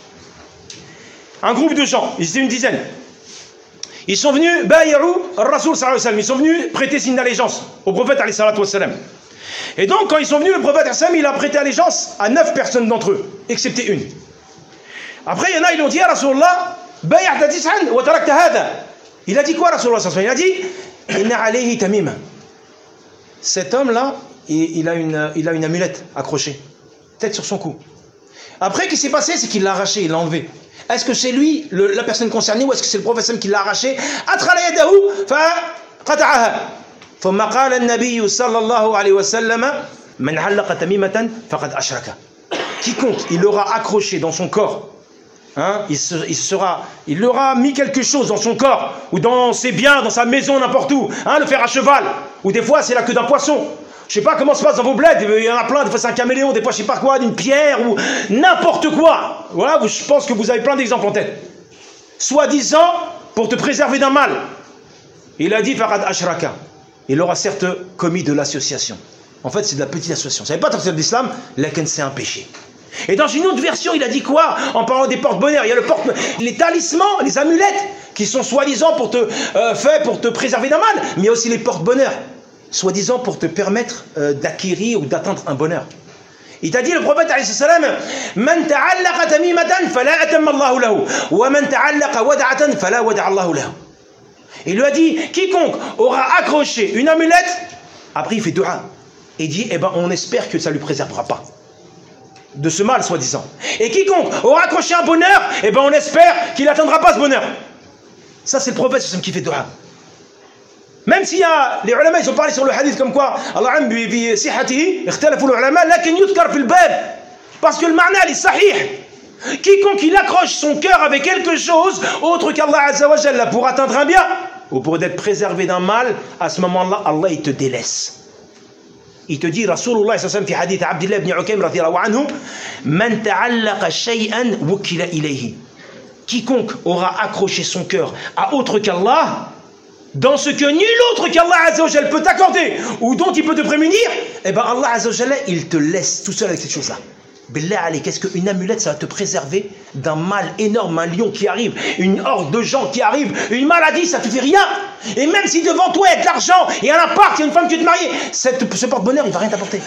Speaker 2: Un groupe de gens, ils étaient une dizaine. Ils sont venus, bay'u ar-rasul sallallahu alayhi wa sallam, ils sont venus prêter signe d'allégeance au prophète alayhi salatu wassalam. Et donc, quand ils sont venus, le prophète alayhi sallam, il a prêté allégeance à neuf personnes d'entre eux, excepté une. Après, il y en a, ils ont dit, ya Rasulullah, il a dit quoi Rasulullah? Il a dit Inna alayhi tamima. Cet homme là il, il, a une, il a une amulette accrochée peut-être sur son cou. Après ce qui s'est passé c'est qu'il l'a arraché, il l'a enlevé. Est-ce que c'est lui le, la personne concernée ou est-ce que c'est le prophète qui l'a arraché? ثم قال النبي صلى الله عليه وسلم من علق تميمة فقد أشرك. Quiconque il l'aura accroché dans son corps, hein, il, se, il sera, il aura mis quelque chose dans son corps ou dans ses biens, dans sa maison, n'importe où, hein, le fer à cheval, ou des fois c'est la queue d'un poisson. Je sais pas comment ça se passe dans vos bleds, il y en a plein, des fois c'est un caméléon, des fois je sais pas quoi, d'une pierre ou n'importe quoi. Voilà, je pense que vous avez plein d'exemples en tête. Soi-disant pour te préserver d'un mal. Il a dit faqad ashraka. Il aura certes commis de l'association. En fait, c'est de la petite association. Vous savez pas tant que c'est de l'islam, laquelle c'est un péché. Et dans une autre version, il a dit quoi? En parlant des porte-bonheur, il y a le porte les talismans, les amulettes, qui sont soi-disant pour te euh, faits pour te préserver d'un mal, mais il y a aussi les porte-bonheur, soi-disant pour te permettre euh, d'acquérir ou d'atteindre un bonheur. Il t'a dit le prophète alayhi salam, man ta'allaqa tamimatan fala atamma Allahu lahu, wa man ta'allaqa wada'atan fala wada'a Allahu lahu. Il lui a dit, quiconque aura accroché une amulette, après il fait dua, et dit, eh ben on espère que ça ne lui préservera pas de ce mal, soi-disant. Et quiconque aura accroché un bonheur, eh ben on espère qu'il n'atteindra pas ce bonheur. Ça c'est le prophète qui fait dua. Même s'il y a, les ulama, ils ont parlé sur le hadith comme quoi, Allah bi sihatihi, ikhtalafu l'ulama, lakin yudkar fil bab. Parce que le ma'na est sahih. Quiconque il accroche son cœur avec quelque chose autre qu'Allah Azza wa Jalla pour atteindre un bien ou pour être préservé d'un mal, à ce moment-là, Allah il te délaisse. Il te dit, Rasulullah sallallahu alayhi wa sallam, fi hadith Abdullah ibn Ukaym radiyallahu anhu, man ta'allaqa shay'an wukila ilayhi. Quiconque aura accroché son cœur à autre qu'Allah, dans ce que nul autre qu'Allah Azza wa Jalla peut t'accorder ou dont il peut te prémunir, eh ben Allah Azza wa Jalla, il te laisse tout seul avec cette chose-là. Billah Ali, qu'est-ce qu'une amulette, ça va te préserver d'un mal énorme, un lion qui arrive, une horde de gens qui arrivent, une maladie, ça te fait rien. Et même si devant toi il y a de l'argent, il y a un appart, il y a une femme qui veut te marier, cette, ce porte-bonheur, il ne va rien t'apporter.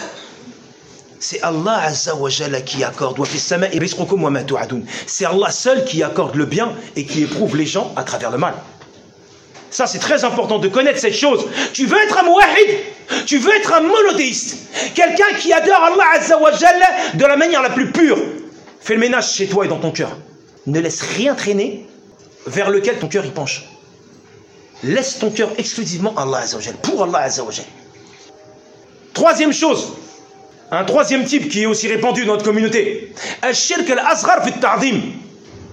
Speaker 2: C'est Allah Azza wa Jalla qui accorde. C'est Allah seul qui accorde le bien et qui éprouve les gens à travers le mal. Ça, c'est très important de connaître cette chose. Tu veux être un muwahhid, tu veux être un monothéiste, quelqu'un qui adore Allah Azza wa Jalla de la manière la plus pure. Fais le ménage chez toi et dans ton cœur. Ne laisse rien traîner vers lequel ton cœur y penche. Laisse ton cœur exclusivement Allah Azza wa Jalla, pour Allah Azza wa Jalla. Troisième chose, un troisième type qui est aussi répandu dans notre communauté. Al-shirk al-asghar fi at-ta'zim.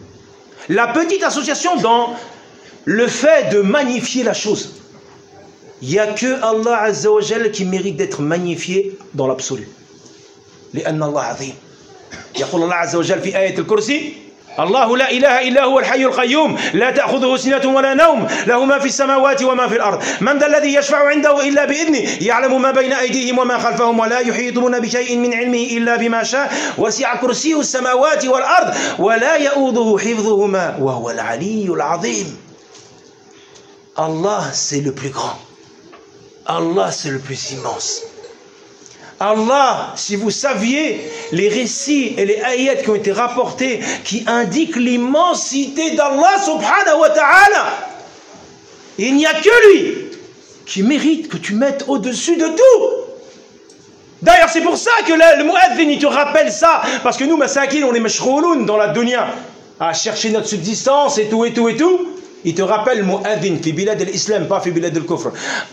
Speaker 2: La petite association dans le fait de magnifier la chose.
Speaker 3: Il n'y a que Allah Azza wa Jal qui mérite d'être magnifié dans l'absolu. لأن الله عظيم. يقول الله عز وجل في آية الكرسي: الله لا إله إلا هو الحي القيوم لا تأخذه سنة ولا نوم له ما في السماوات وما في الأرض من ذا الذي يشفع عنده إلا بإذنه يعلم ما بين أيديهم وما خلفهم ولا يحيطون بشيء من علمه إلا بما شاء وسع كرسيه السماوات والأرض ولا يؤوده حفظهما وهو العلي العظيم. Allah, c'est le plus grand. Allah, c'est le plus immense. Allah, si vous saviez les récits et les ayats qui ont été rapportés, qui indiquent l'immensité d'Allah subhanahu wa ta'ala, il n'y a que lui qui mérite que tu mettes au-dessus de tout. D'ailleurs, c'est pour ça que le, le mu'adhin, il te rappelle ça, parce que nous, masakin, on est mashghouloun dans la dunya, à chercher notre subsistance et tout, et tout, et tout. Il te rappelle mu'adhin, fi bilad al-islam, pas fi bilad al-kufr.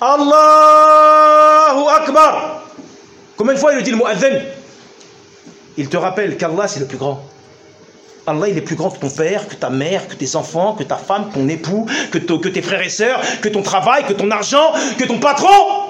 Speaker 3: Allahu Akbar. Combien de fois il le dit le mu'adhin? Il te rappelle qu'Allah c'est le plus grand. Allah il est plus grand que ton père, que ta mère, que tes enfants, que ta femme, ton époux, que, to, que tes frères et sœurs, que ton travail, que ton argent, que ton patron,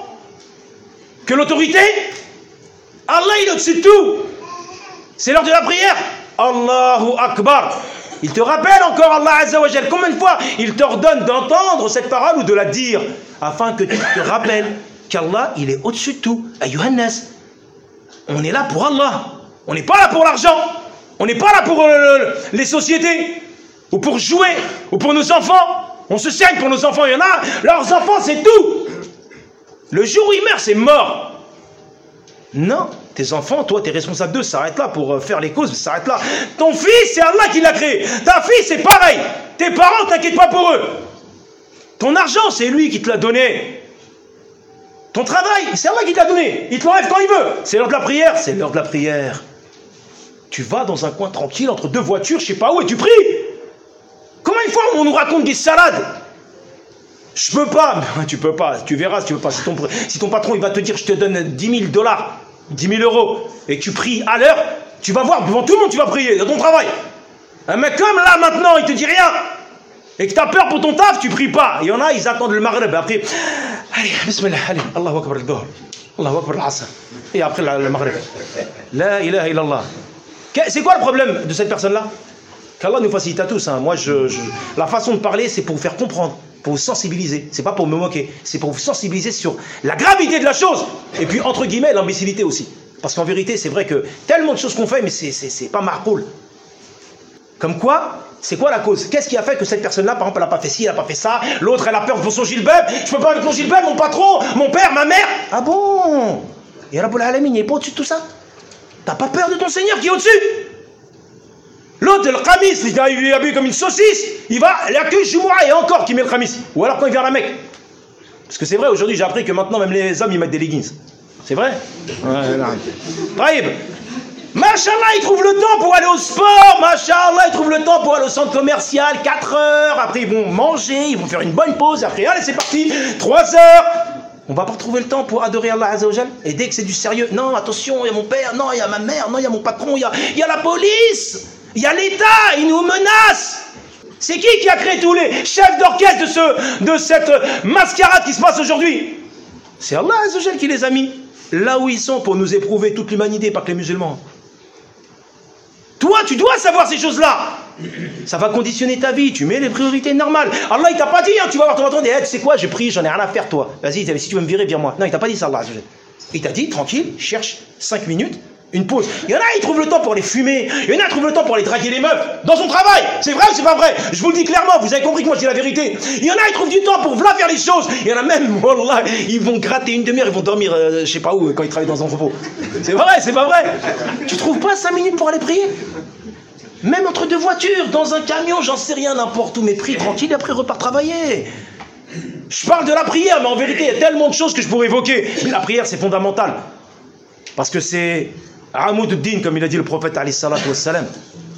Speaker 3: que l'autorité. Allah il est au-dessus de tout. C'est l'heure de la prière. Allahu Akbar. Il te rappelle encore Allah Azza wa Jal. Combien de fois il t'ordonne d'entendre cette parole ou de la dire afin que tu te rappelles qu'Allah il est au-dessus de tout. Ayyuhannas. On est là pour Allah. On n'est pas là pour l'argent. On n'est pas là pour euh, les sociétés. Ou pour jouer. Ou pour nos enfants. On se saigne pour nos enfants. Il y en a. Leurs enfants, c'est tout. Le jour où ils meurent, c'est mort. Non. Tes enfants, toi, tu es responsable d'eux. Ça s'arrête là pour euh, faire les causes. Ça s'arrête là. Ton fils, c'est Allah qui l'a créé. Ta fille, c'est pareil. Tes parents, t'inquiète pas pour eux. Ton argent, c'est lui qui te l'a donné. Ton travail, c'est Allah qui t'a donné. Il te l'enlève quand il veut. C'est l'heure de la prière. C'est l'heure de la prière. Tu vas dans un coin tranquille entre deux voitures, je sais pas où, et tu pries. Combien de fois on nous raconte des salades? Je peux pas. Tu peux pas. Tu verras si tu veux pas. Si ton, si ton patron il va te dire je te donne dix mille dollars, dix mille euros, et que tu pries à l'heure, tu vas voir devant tout le monde, tu vas prier dans ton travail. Mais comme là maintenant, il te dit rien. Et que tu as peur pour ton taf, tu pries pas. Il y en a, ils attendent le maghreb. Après, allez, bismillah, allez, Allahu Akbar al-Dhuhr, Allahu Akbar al-Asr. Et après le maghreb. La ilaha illallah. C'est quoi le problème de cette personne-là? Qu'Allah nous facilite à tous. Hein. Moi, je, je, la façon de parler, c'est pour vous faire comprendre, pour vous sensibiliser. C'est pas pour me moquer. C'est pour vous sensibiliser sur la gravité de la chose. Et puis, entre guillemets, l'imbécilité aussi. Parce qu'en vérité, c'est vrai que tellement de choses qu'on fait, mais c'est pas marcoul. Comme quoi, c'est quoi la cause? Qu'est-ce qui a fait que cette personne-là, par exemple, elle n'a pas fait ci, elle n'a pas fait ça, l'autre, elle a peur pour son gilbab, je peux pas avec mon gilbab, mon patron, mon père, ma mère. Ah bon? Et Rabbul Alamin, il n'est pas au-dessus de tout ça? T'as pas peur de ton Seigneur qui est au-dessus? L'autre, le khamis, il est habillé comme une saucisse, il va, il n'y a que Jumu'ah et encore qui met le khamis. Ou alors quand il vient à la Mecque. Parce que c'est vrai, aujourd'hui, j'ai appris que maintenant, même les hommes, ils mettent des leggings. C'est vrai? Ouais, non. Taïb. Machallah, ils trouvent le temps pour aller au sport. Machallah, ils trouvent le temps pour aller au centre commercial. quatre heures. Après, ils vont manger. Ils vont faire une bonne pause. Après, allez, c'est parti. trois heures. On va pas retrouver le temps pour adorer Allah Azza wa Jal. Et dès que c'est du sérieux, non, attention, il y a mon père. Non, il y a ma mère. Non, il y a mon patron. Il y a, il y a la police. Il y a l'État. Ils nous menacent. C'est qui qui a créé tous les chefs d'orchestre de, ce, de cette mascarade qui se passe aujourd'hui? C'est Allah Azza wa Jal qui les a mis là où ils sont pour nous éprouver toute l'humanité, pas que les musulmans. Toi, tu dois savoir ces choses-là. Ça va conditionner ta vie. Tu mets les priorités normales. Allah, il t'a pas dit, hein, tu vas voir ton patron et hey, tu sais quoi, je prie, j'en ai rien à faire, toi. Vas-y, si tu veux me virer, vire-moi. Non, il t'a pas dit ça, Allah. Il t'a dit, tranquille, cherche cinq minutes, une pause. Il y en a, ils trouvent le temps pour aller fumer. Il y en a, ils trouvent le temps pour aller draguer les meufs dans son travail. C'est vrai ou c'est pas vrai? Je vous le dis clairement, vous avez compris que moi je dis la vérité. Il y en a, ils trouvent du temps pour v'là faire les choses. Il y en a même, wallah, ils vont gratter une demi-heure, ils vont dormir, euh, je sais pas où, quand ils travaillent dans un entrepôt. C'est vrai, c'est pas vrai? Tu trouves pas cinq minutes pour aller prier? Même entre deux voitures, dans un camion, j'en sais rien, n'importe où, mais prie tranquille, après repart travailler. Je parle de la prière, mais en vérité, il y a tellement de choses que je pourrais évoquer. Mais la prière, c'est fondamental. Parce que c'est Amoududdin, comme il a dit le prophète, alayhi salatu wassalam.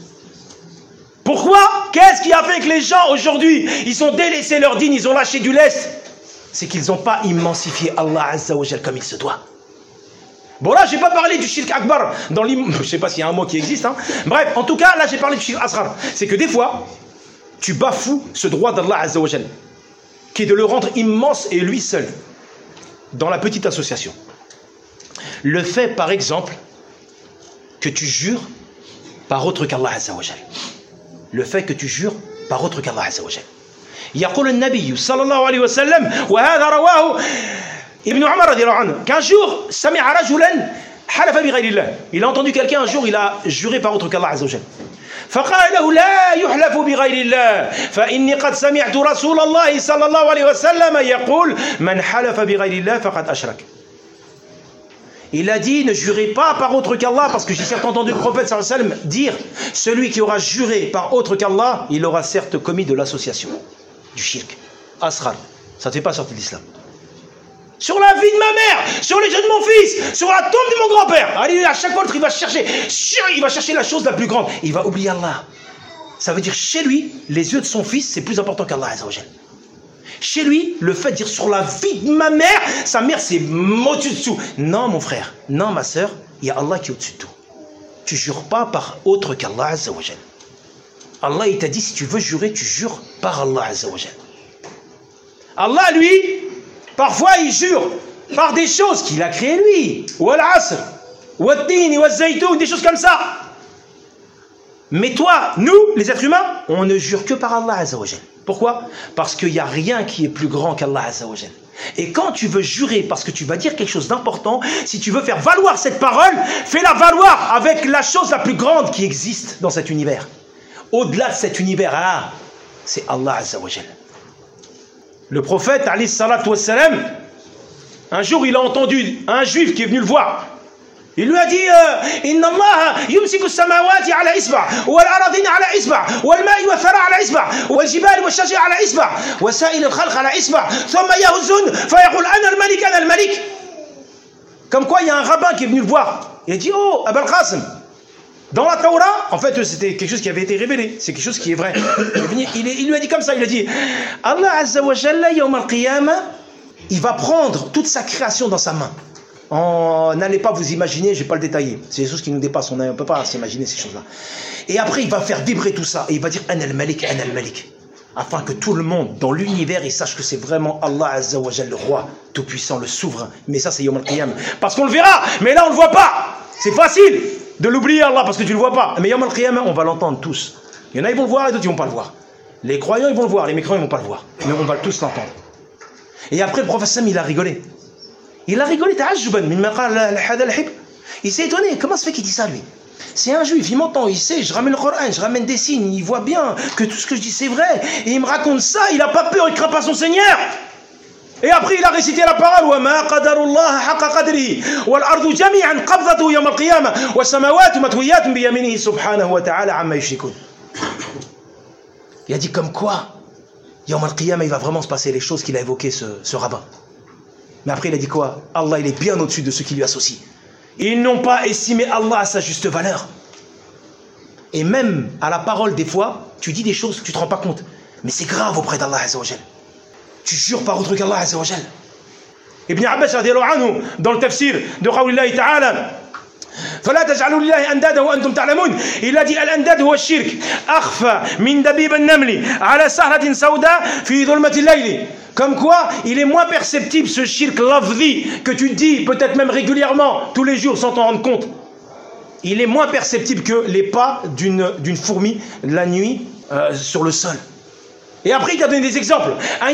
Speaker 3: Pourquoi? Qu'est-ce qui a fait que les gens, aujourd'hui, ils ont délaissé leur dîne, ils ont lâché du lest? C'est qu'ils n'ont pas immensifié Allah Azza wa Jal comme il se doit. Bon là, j'ai pas parlé du shirk akbar, dans je sais pas s'il y a un mot qui existe, hein. Bref, en tout cas, là j'ai parlé du shirk asghar. C'est que des fois, tu bafoues ce droit d'Allah Azza wa Jal, qui est de le rendre immense et lui seul. dans la petite association. Le fait, par exemple, que tu jures par autre qu'Allah Azza wa Jal. Le fait que tu jures par autre qu'Allah Azza wa Jal. يقول النبي صلى الله عليه وسلم وهذا رواه ابن عمر رضي الله عنه qu'un jour سمع رجلا حلف بغير الله. Il a entendu quelqu'un un jour, il a juré par autre qu'Allah Azza wa Jal. فقال له لا يحلف بغير الله فإني قد سمعت رسول الله صلى الله عليه وسلم يقول من حلف بغير الله فقد أشرك. Il a dit, ne jurez pas par autre qu'Allah, parce que j'ai certes entendu le prophète sallallahu alayhi wa sallam dire, celui qui aura juré par autre qu'Allah, il aura certes commis de l'association, du shirk, asghar. Ça ne fait pas sortir de l'islam. Sur la vie de ma mère, sur les yeux de mon fils, sur la tombe de mon grand-père. Allez, à chaque fois, il va chercher, il va chercher la chose la plus grande. Il va oublier Allah. Ça veut dire, chez lui, les yeux de son fils, c'est plus important qu'Allah Azza wa Jal. Chez lui, le fait de dire sur la vie de ma mère, sa mère c'est au-dessus de tout. Non mon frère, non ma soeur, il y a Allah qui est au-dessus de tout. Tu jures pas par autre qu'Allah Azza wa Jal. Allah il t'a dit si tu veux jurer, tu jures par Allah Azza wa Jal. Allah lui, parfois il jure par des choses qu'il a créées lui. Wal asr, wal tin, wal zaytoun, des choses comme ça. Mais toi, nous, les êtres humains, on ne jure que par Allah Azza wa Jal. Pourquoi? Parce qu'il n'y a rien qui est plus grand qu'Allah Azza wa Jal. Et quand tu veux jurer parce que tu vas dire quelque chose d'important, si tu veux faire valoir cette parole, fais-la valoir avec la chose la plus grande qui existe dans cet univers. Au-delà de cet univers, ah, c'est Allah Azza wa Jal. Le prophète, alayhi salatu wassalam, un jour il a entendu un juif qui est venu le voir. Il lui a dit Inna Allah yumsiku samawati ala isba, wal aradina ala isba, wal ma'i wa thara ala isba, wal jibali wa shaji ala isba, wa sa'il al khalq ala isba, thumma yahuzun fa yaqul ana al malik, ana al malik. Comme quoi il y a un rabbin qui est venu le voir. Il a dit oh Abul Qasim, dans la Torah, en fait c'était quelque chose qui avait été révélé, c'est quelque chose qui est vrai. Il, est venu, il, est, il lui a dit comme ça, il a dit Allah Azza wa Jalla yawm al qiyamah, il va prendre toute sa création dans sa main. N'allez pas vous imaginer, je ne vais pas le détailler. C'est des choses qui nous dépassent, on ne peut pas s'imaginer ces choses-là. Et après, il va faire vibrer tout ça. Et il va dire An al-Malik, An al-Malik. Afin que tout le monde, dans l'univers, il sache que c'est vraiment Allah Azza wa Jal, le roi, tout-puissant, le souverain. Mais ça, c'est Yawm al-Qiyam. Parce qu'on le verra, mais là, on ne le voit pas. C'est facile de l'oublier, Allah, parce que tu ne le vois pas. Mais Yawm al-Qiyam, on va l'entendre tous. Il y en a, ils vont le voir, et d'autres, ils ne vont pas le voir. Les croyants, ils vont le voir, les mécréants, ils ne vont pas le voir. Mais on va tous l'entendre. Et après, le prophète Sam, il a rigolé. Il a rigolé, il s'est étonné, comment ça fait qu'il dit ça lui? C'est un juif, il m'entend, il sait, je ramène le Coran, je ramène des signes, il voit bien que tout ce que je dis c'est vrai, et il me raconte ça, il n'a pas peur, il ne craint pas son Seigneur. Et après il a récité la parole, il a dit comme quoi, Yawm al-Qiyamah, il va vraiment se passer les choses qu'il a évoquées ce, ce rabbin. Mais après il a dit quoi? Allah il est bien au-dessus de ceux qui lui associent. Ils n'ont pas estimé Allah à sa juste valeur. Et même à la parole des fois, tu dis des choses que tu ne te rends pas compte. Mais c'est grave auprès d'Allah Azza wa Jal. Tu jures par autre qu'Allah Azza wa Jal. Ibn Abbas radiyallahu anhu, dans le tafsir de Qawlillahi ta'ala, فلا تجعلوا لله أندادا وأنتم تعلمون. Il a dit الأنداد هو الشرك أخفى من دبيب النمل على سهرة سوداء في ظلمة الليل. Comme quoi, il est moins perceptible ce shirk lafzi que tu dis peut-être même régulièrement, tous les jours sans t'en rendre compte. Il est moins perceptible que les pas d'une d'une fourmi la nuit euh, sur le sol. Et après il a donné des exemples.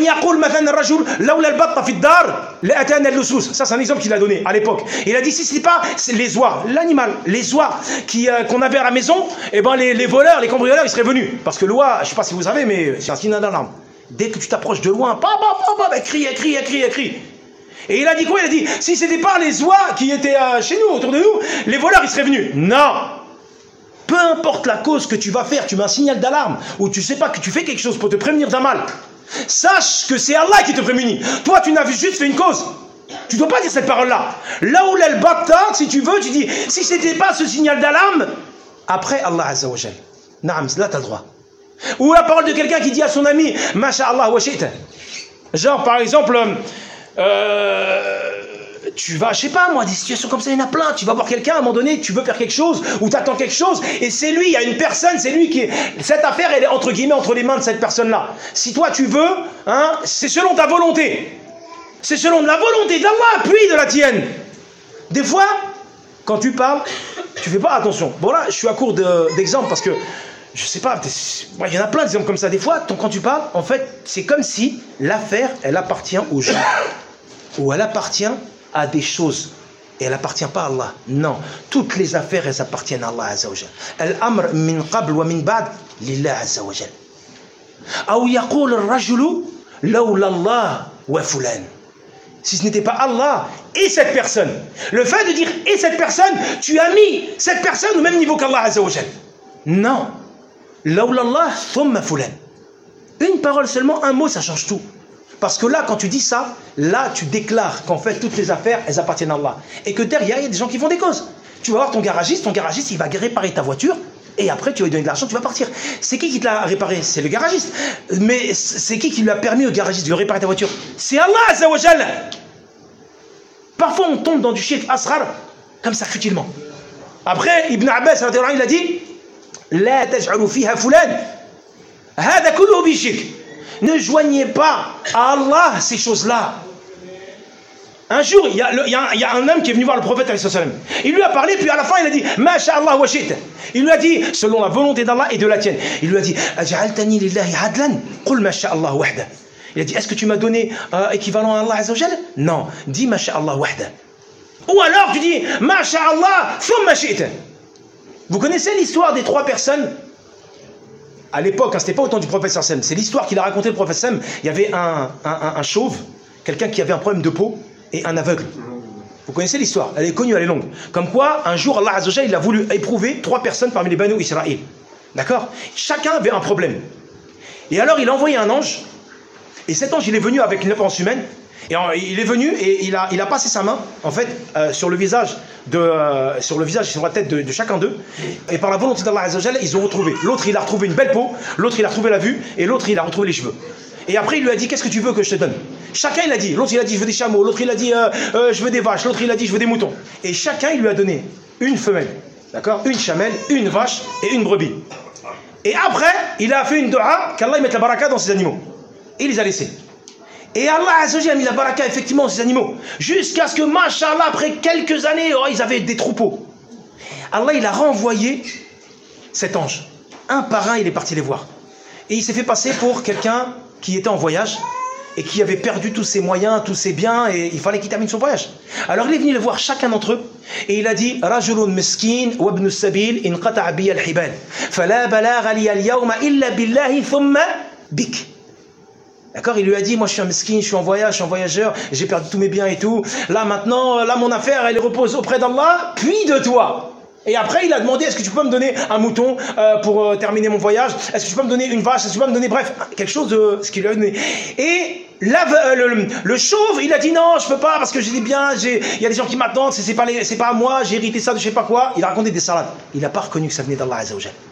Speaker 3: Ça c'est un exemple qu'il a donné à l'époque. Il a dit si ce n'est pas les oies, l'animal, les oies qui, euh, qu'on avait à la maison, et ben les, les voleurs, les cambrioleurs ils seraient venus. Parce que l'oie, je ne sais pas si vous savez, mais c'est un signe d'alarme. Dès que tu t'approches de loin, bah, bah, bah, bah, bah, crie, crie, crie, crie. Et il a dit quoi? Il a dit si ce n'était pas les oies qui étaient euh, chez nous, autour de nous, les voleurs ils seraient venus. Non. Peu importe la cause que tu vas faire, tu mets un signal d'alarme ou tu sais pas que tu fais quelque chose pour te prémunir d'un mal. Sache que c'est Allah qui te prémunit. Toi, tu n'as juste fait une cause. Tu ne dois pas dire cette parole-là. Là où l'al-Batta, si tu veux, tu dis si ce n'était pas ce signal d'alarme, après Allah Azza wa Jal. Naam, là tu as le droit. Ou la parole de quelqu'un qui dit à son ami Masha'Allah wa shi'ta. Genre par exemple, euh, tu vas, je sais pas moi, des situations comme ça, il y en a plein. Tu vas voir quelqu'un à un moment donné, tu veux faire quelque chose, ou tu attends quelque chose, et c'est lui, il y a une personne, c'est lui qui est. Cette affaire, elle est entre guillemets entre les mains de cette personne-là. Si toi tu veux, hein, c'est selon ta volonté. C'est selon la volonté d'Allah, puis de la tienne. Des fois, quand tu parles, tu fais pas attention. Bon là, je suis à court de, d'exemples parce que, je sais pas, il y en a plein d'exemples comme ça. Des fois, quand tu parles, en fait, c'est comme si l'affaire, elle appartient aux gens. Ou elle appartient à des choses. Et elle n'appartient pas à Allah. Non. Toutes les affaires, elles appartiennent à Allah Azza wa Jal. Al-amr min qabl wa min ba'd lillah Azza wa Jal. Aou yaqul ar-rajulu lawla Allah wa fulan. Si ce n'était pas Allah et cette personne. Le fait de dire et cette personne, tu as mis cette personne au même niveau qu'Allah Azza wa Jal. Non. Lawla Allah thumma fulan. Une parole seulement, un mot, ça change tout. Parce que là, quand tu dis ça, là, tu déclares qu'en fait, toutes les affaires, elles appartiennent à Allah. Et que derrière, il y a des gens qui font des causes. Tu vas voir ton garagiste, ton garagiste, il va réparer ta voiture, et après, tu vas lui donner de l'argent, tu vas partir. C'est qui qui te l'a réparé? C'est le garagiste. Mais c'est qui qui lui a permis au garagiste de réparer ta voiture? C'est Allah, Azza wa Jalla. Parfois, on tombe dans du shirk asghar, comme ça, futilement. Après, Ibn Abbas, il a dit, La taj'alu fiha fulan, hada kulluhu bi shirk. Ne joignez pas à Allah ces choses-là. Un jour, il y, il, y a, il y a un homme qui est venu voir le prophète. Il lui a parlé, puis à la fin, il a dit Masha'Allah wa shi'ta. Il lui a dit, selon la volonté d'Allah et de la tienne. Il lui a dit Aj'altani lillahi adlan Qul Masha'Allah wahda. Il a dit, est-ce que tu m'as donné euh, équivalent à Allah Azza wa Jalla? Non, dis Masha'Allah wahda. Ou alors tu dis Masha'Allah thumma shi'ta. Vous connaissez l'histoire des trois personnes? À l'époque, hein, ce n'était pas autant du prophète Sam. C'est l'histoire qu'il a raconté le prophète Sam. Il y avait un, un, un, un chauve, quelqu'un qui avait un problème de peau, et un aveugle. Vous connaissez l'histoire? Elle est connue, elle est longue. Comme quoi, un jour, Allah Azza wa Jalla, il a voulu éprouver trois personnes parmi les Banu Israël. D'accord? Chacun avait un problème. Et alors, il a envoyé un ange. Et cet ange, il est venu avec une apparence humaine. Et il est venu et il a, il a passé sa main, en fait, euh, sur le visage, de, euh, sur le visage et sur la tête de, de chacun d'eux. Et par la volonté d'Allah Azza wa Jalla, ils ont retrouvé. L'autre, il a retrouvé une belle peau. L'autre, il a retrouvé la vue. Et l'autre, il a retrouvé les cheveux. Et après, il lui a dit, qu'est-ce que tu veux que je te donne? Chacun, il a dit. L'autre, il a dit, je veux des chameaux. L'autre, il a dit, euh, euh, je veux des vaches. L'autre, il a dit, je veux des moutons. Et chacun, il lui a donné une femelle. D'accord? Une chamelle, une vache et une brebis. Et après, il a fait une dua qu'Allah mette la baraka dans ses animaux. Et il les a laissés. Et Allah Azza wa Jalla a mis la baraka effectivement dans ces animaux. Jusqu'à ce que, mashallah, après quelques années, oh, ils avaient des troupeaux. Allah, il a renvoyé cet ange. Un par un, il est parti les voir. Et il s'est fait passer pour quelqu'un qui était en voyage et qui avait perdu tous ses moyens, tous ses biens, et il fallait qu'il termine son voyage. Alors il est venu les voir chacun d'entre eux, et il a dit Rajulun miskin wa ibn sabil in qata'a bi al-hibal fala balagha li al-yawma illa billahi thumma bik. D'accord, il lui a dit, moi je suis un mesquin, je suis en voyage, je suis un voyageur, j'ai perdu tous mes biens et tout. Là maintenant, là mon affaire, elle repose auprès d'Allah, puis de toi. Et après, il a demandé, est-ce que tu peux me donner un mouton euh, pour euh, terminer mon voyage? Est-ce que tu peux me donner une vache? Est-ce que tu peux me donner, bref, quelque chose de ce qu'il lui a donné. Et la, euh, le, le chauve, il a dit, non, je peux pas parce que j'ai des biens, il y a des gens qui m'attendent, c'est pas, pas à moi, j'ai hérité ça de je sais pas quoi. Il a raconté des salades. Il n'a pas reconnu que ça venait d'Allah Azza wa Jalla.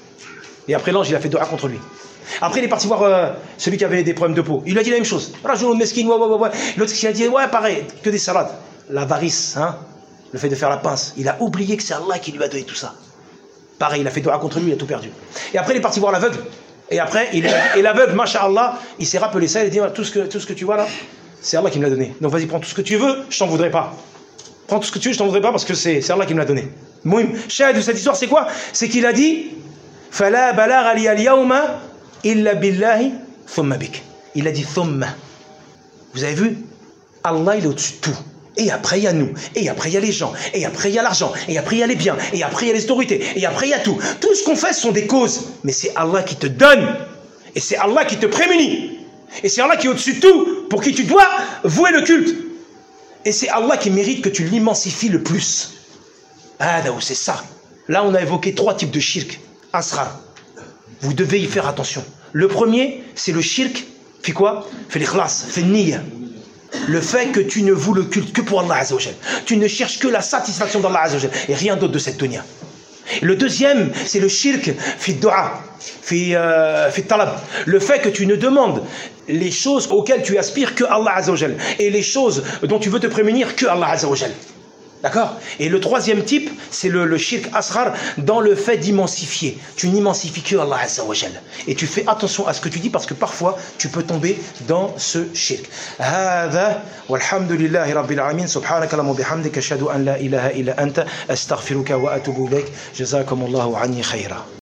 Speaker 3: Et après l'ange, il a fait dua contre lui. Après, il est parti voir euh, celui qui avait des problèmes de peau. Il lui a dit la même chose. Rajoulun meskin, ouais, ouais, ouais. L'autre qui a dit, ouais, pareil, que des salades. L'avarice, hein, le fait de faire la pince. Il a oublié que c'est Allah qui lui a donné tout ça. Pareil, il a fait dua contre lui, il a tout perdu. Et après, il est parti voir l'aveugle. Et après, il est, et l'aveugle, masha'Allah, il s'est rappelé ça. Il a dit, tout ce que, tout ce que tu vois là, c'est Allah qui me l'a donné. Donc vas-y, prends tout ce que tu veux, je t'en voudrais pas. Prends tout ce que tu veux, je t'en voudrais pas parce que c'est Allah qui me l'a donné. Mouim. Shahid de cette histoire, c'est quoi? C'est qu'il a dit, Fala balagha li al-yawma illa billahi thumma bik. Il a dit thumma. Vous avez vu? Allah, il est au-dessus de tout. Et après, il y a nous. Et après, il y a les gens. Et après, il y a l'argent. Et après, il y a les biens. Et après, il y a les autorités. Et après, il y a tout. Tout ce qu'on fait, ce sont des causes. Mais c'est Allah qui te donne. Et c'est Allah qui te prémunit. Et c'est Allah qui est au-dessus de tout, pour qui tu dois vouer le culte. Et c'est Allah qui mérite que tu l'immensifies le plus. Ah, c'est ça. Là, on a évoqué trois types de shirk. Asrar. Vous devez y faire attention. Le premier, c'est le shirk. Fait quoi? Fait l'ikhlas, fait niya. Le fait que tu ne voues le culte que pour Allah Azza wa Jal. Tu ne cherches que la satisfaction d'Allah Azza wa Jal et rien d'autre de cette dunya. Le deuxième, c'est le shirk, fait dua, fait, euh, fait talab. Le fait que tu ne demandes les choses auxquelles tu aspires que Allah Azza wa Jal et les choses dont tu veux te prémunir que Allah Azza wa Jal. D'accord? Et le troisième type, c'est le, le shirk asghar dans le fait d'immensifier. Tu n'immensifies que Allah Azza wa Jalla. Et tu fais attention à ce que tu dis parce que parfois tu peux tomber dans ce shirk. هذا والحمد لله رب العالمين سبحانك اللهم وبحمدك أشهد أن لا إله إلا أنت أستغفرك وأتوب إليك جزاكم الله عني خيرا.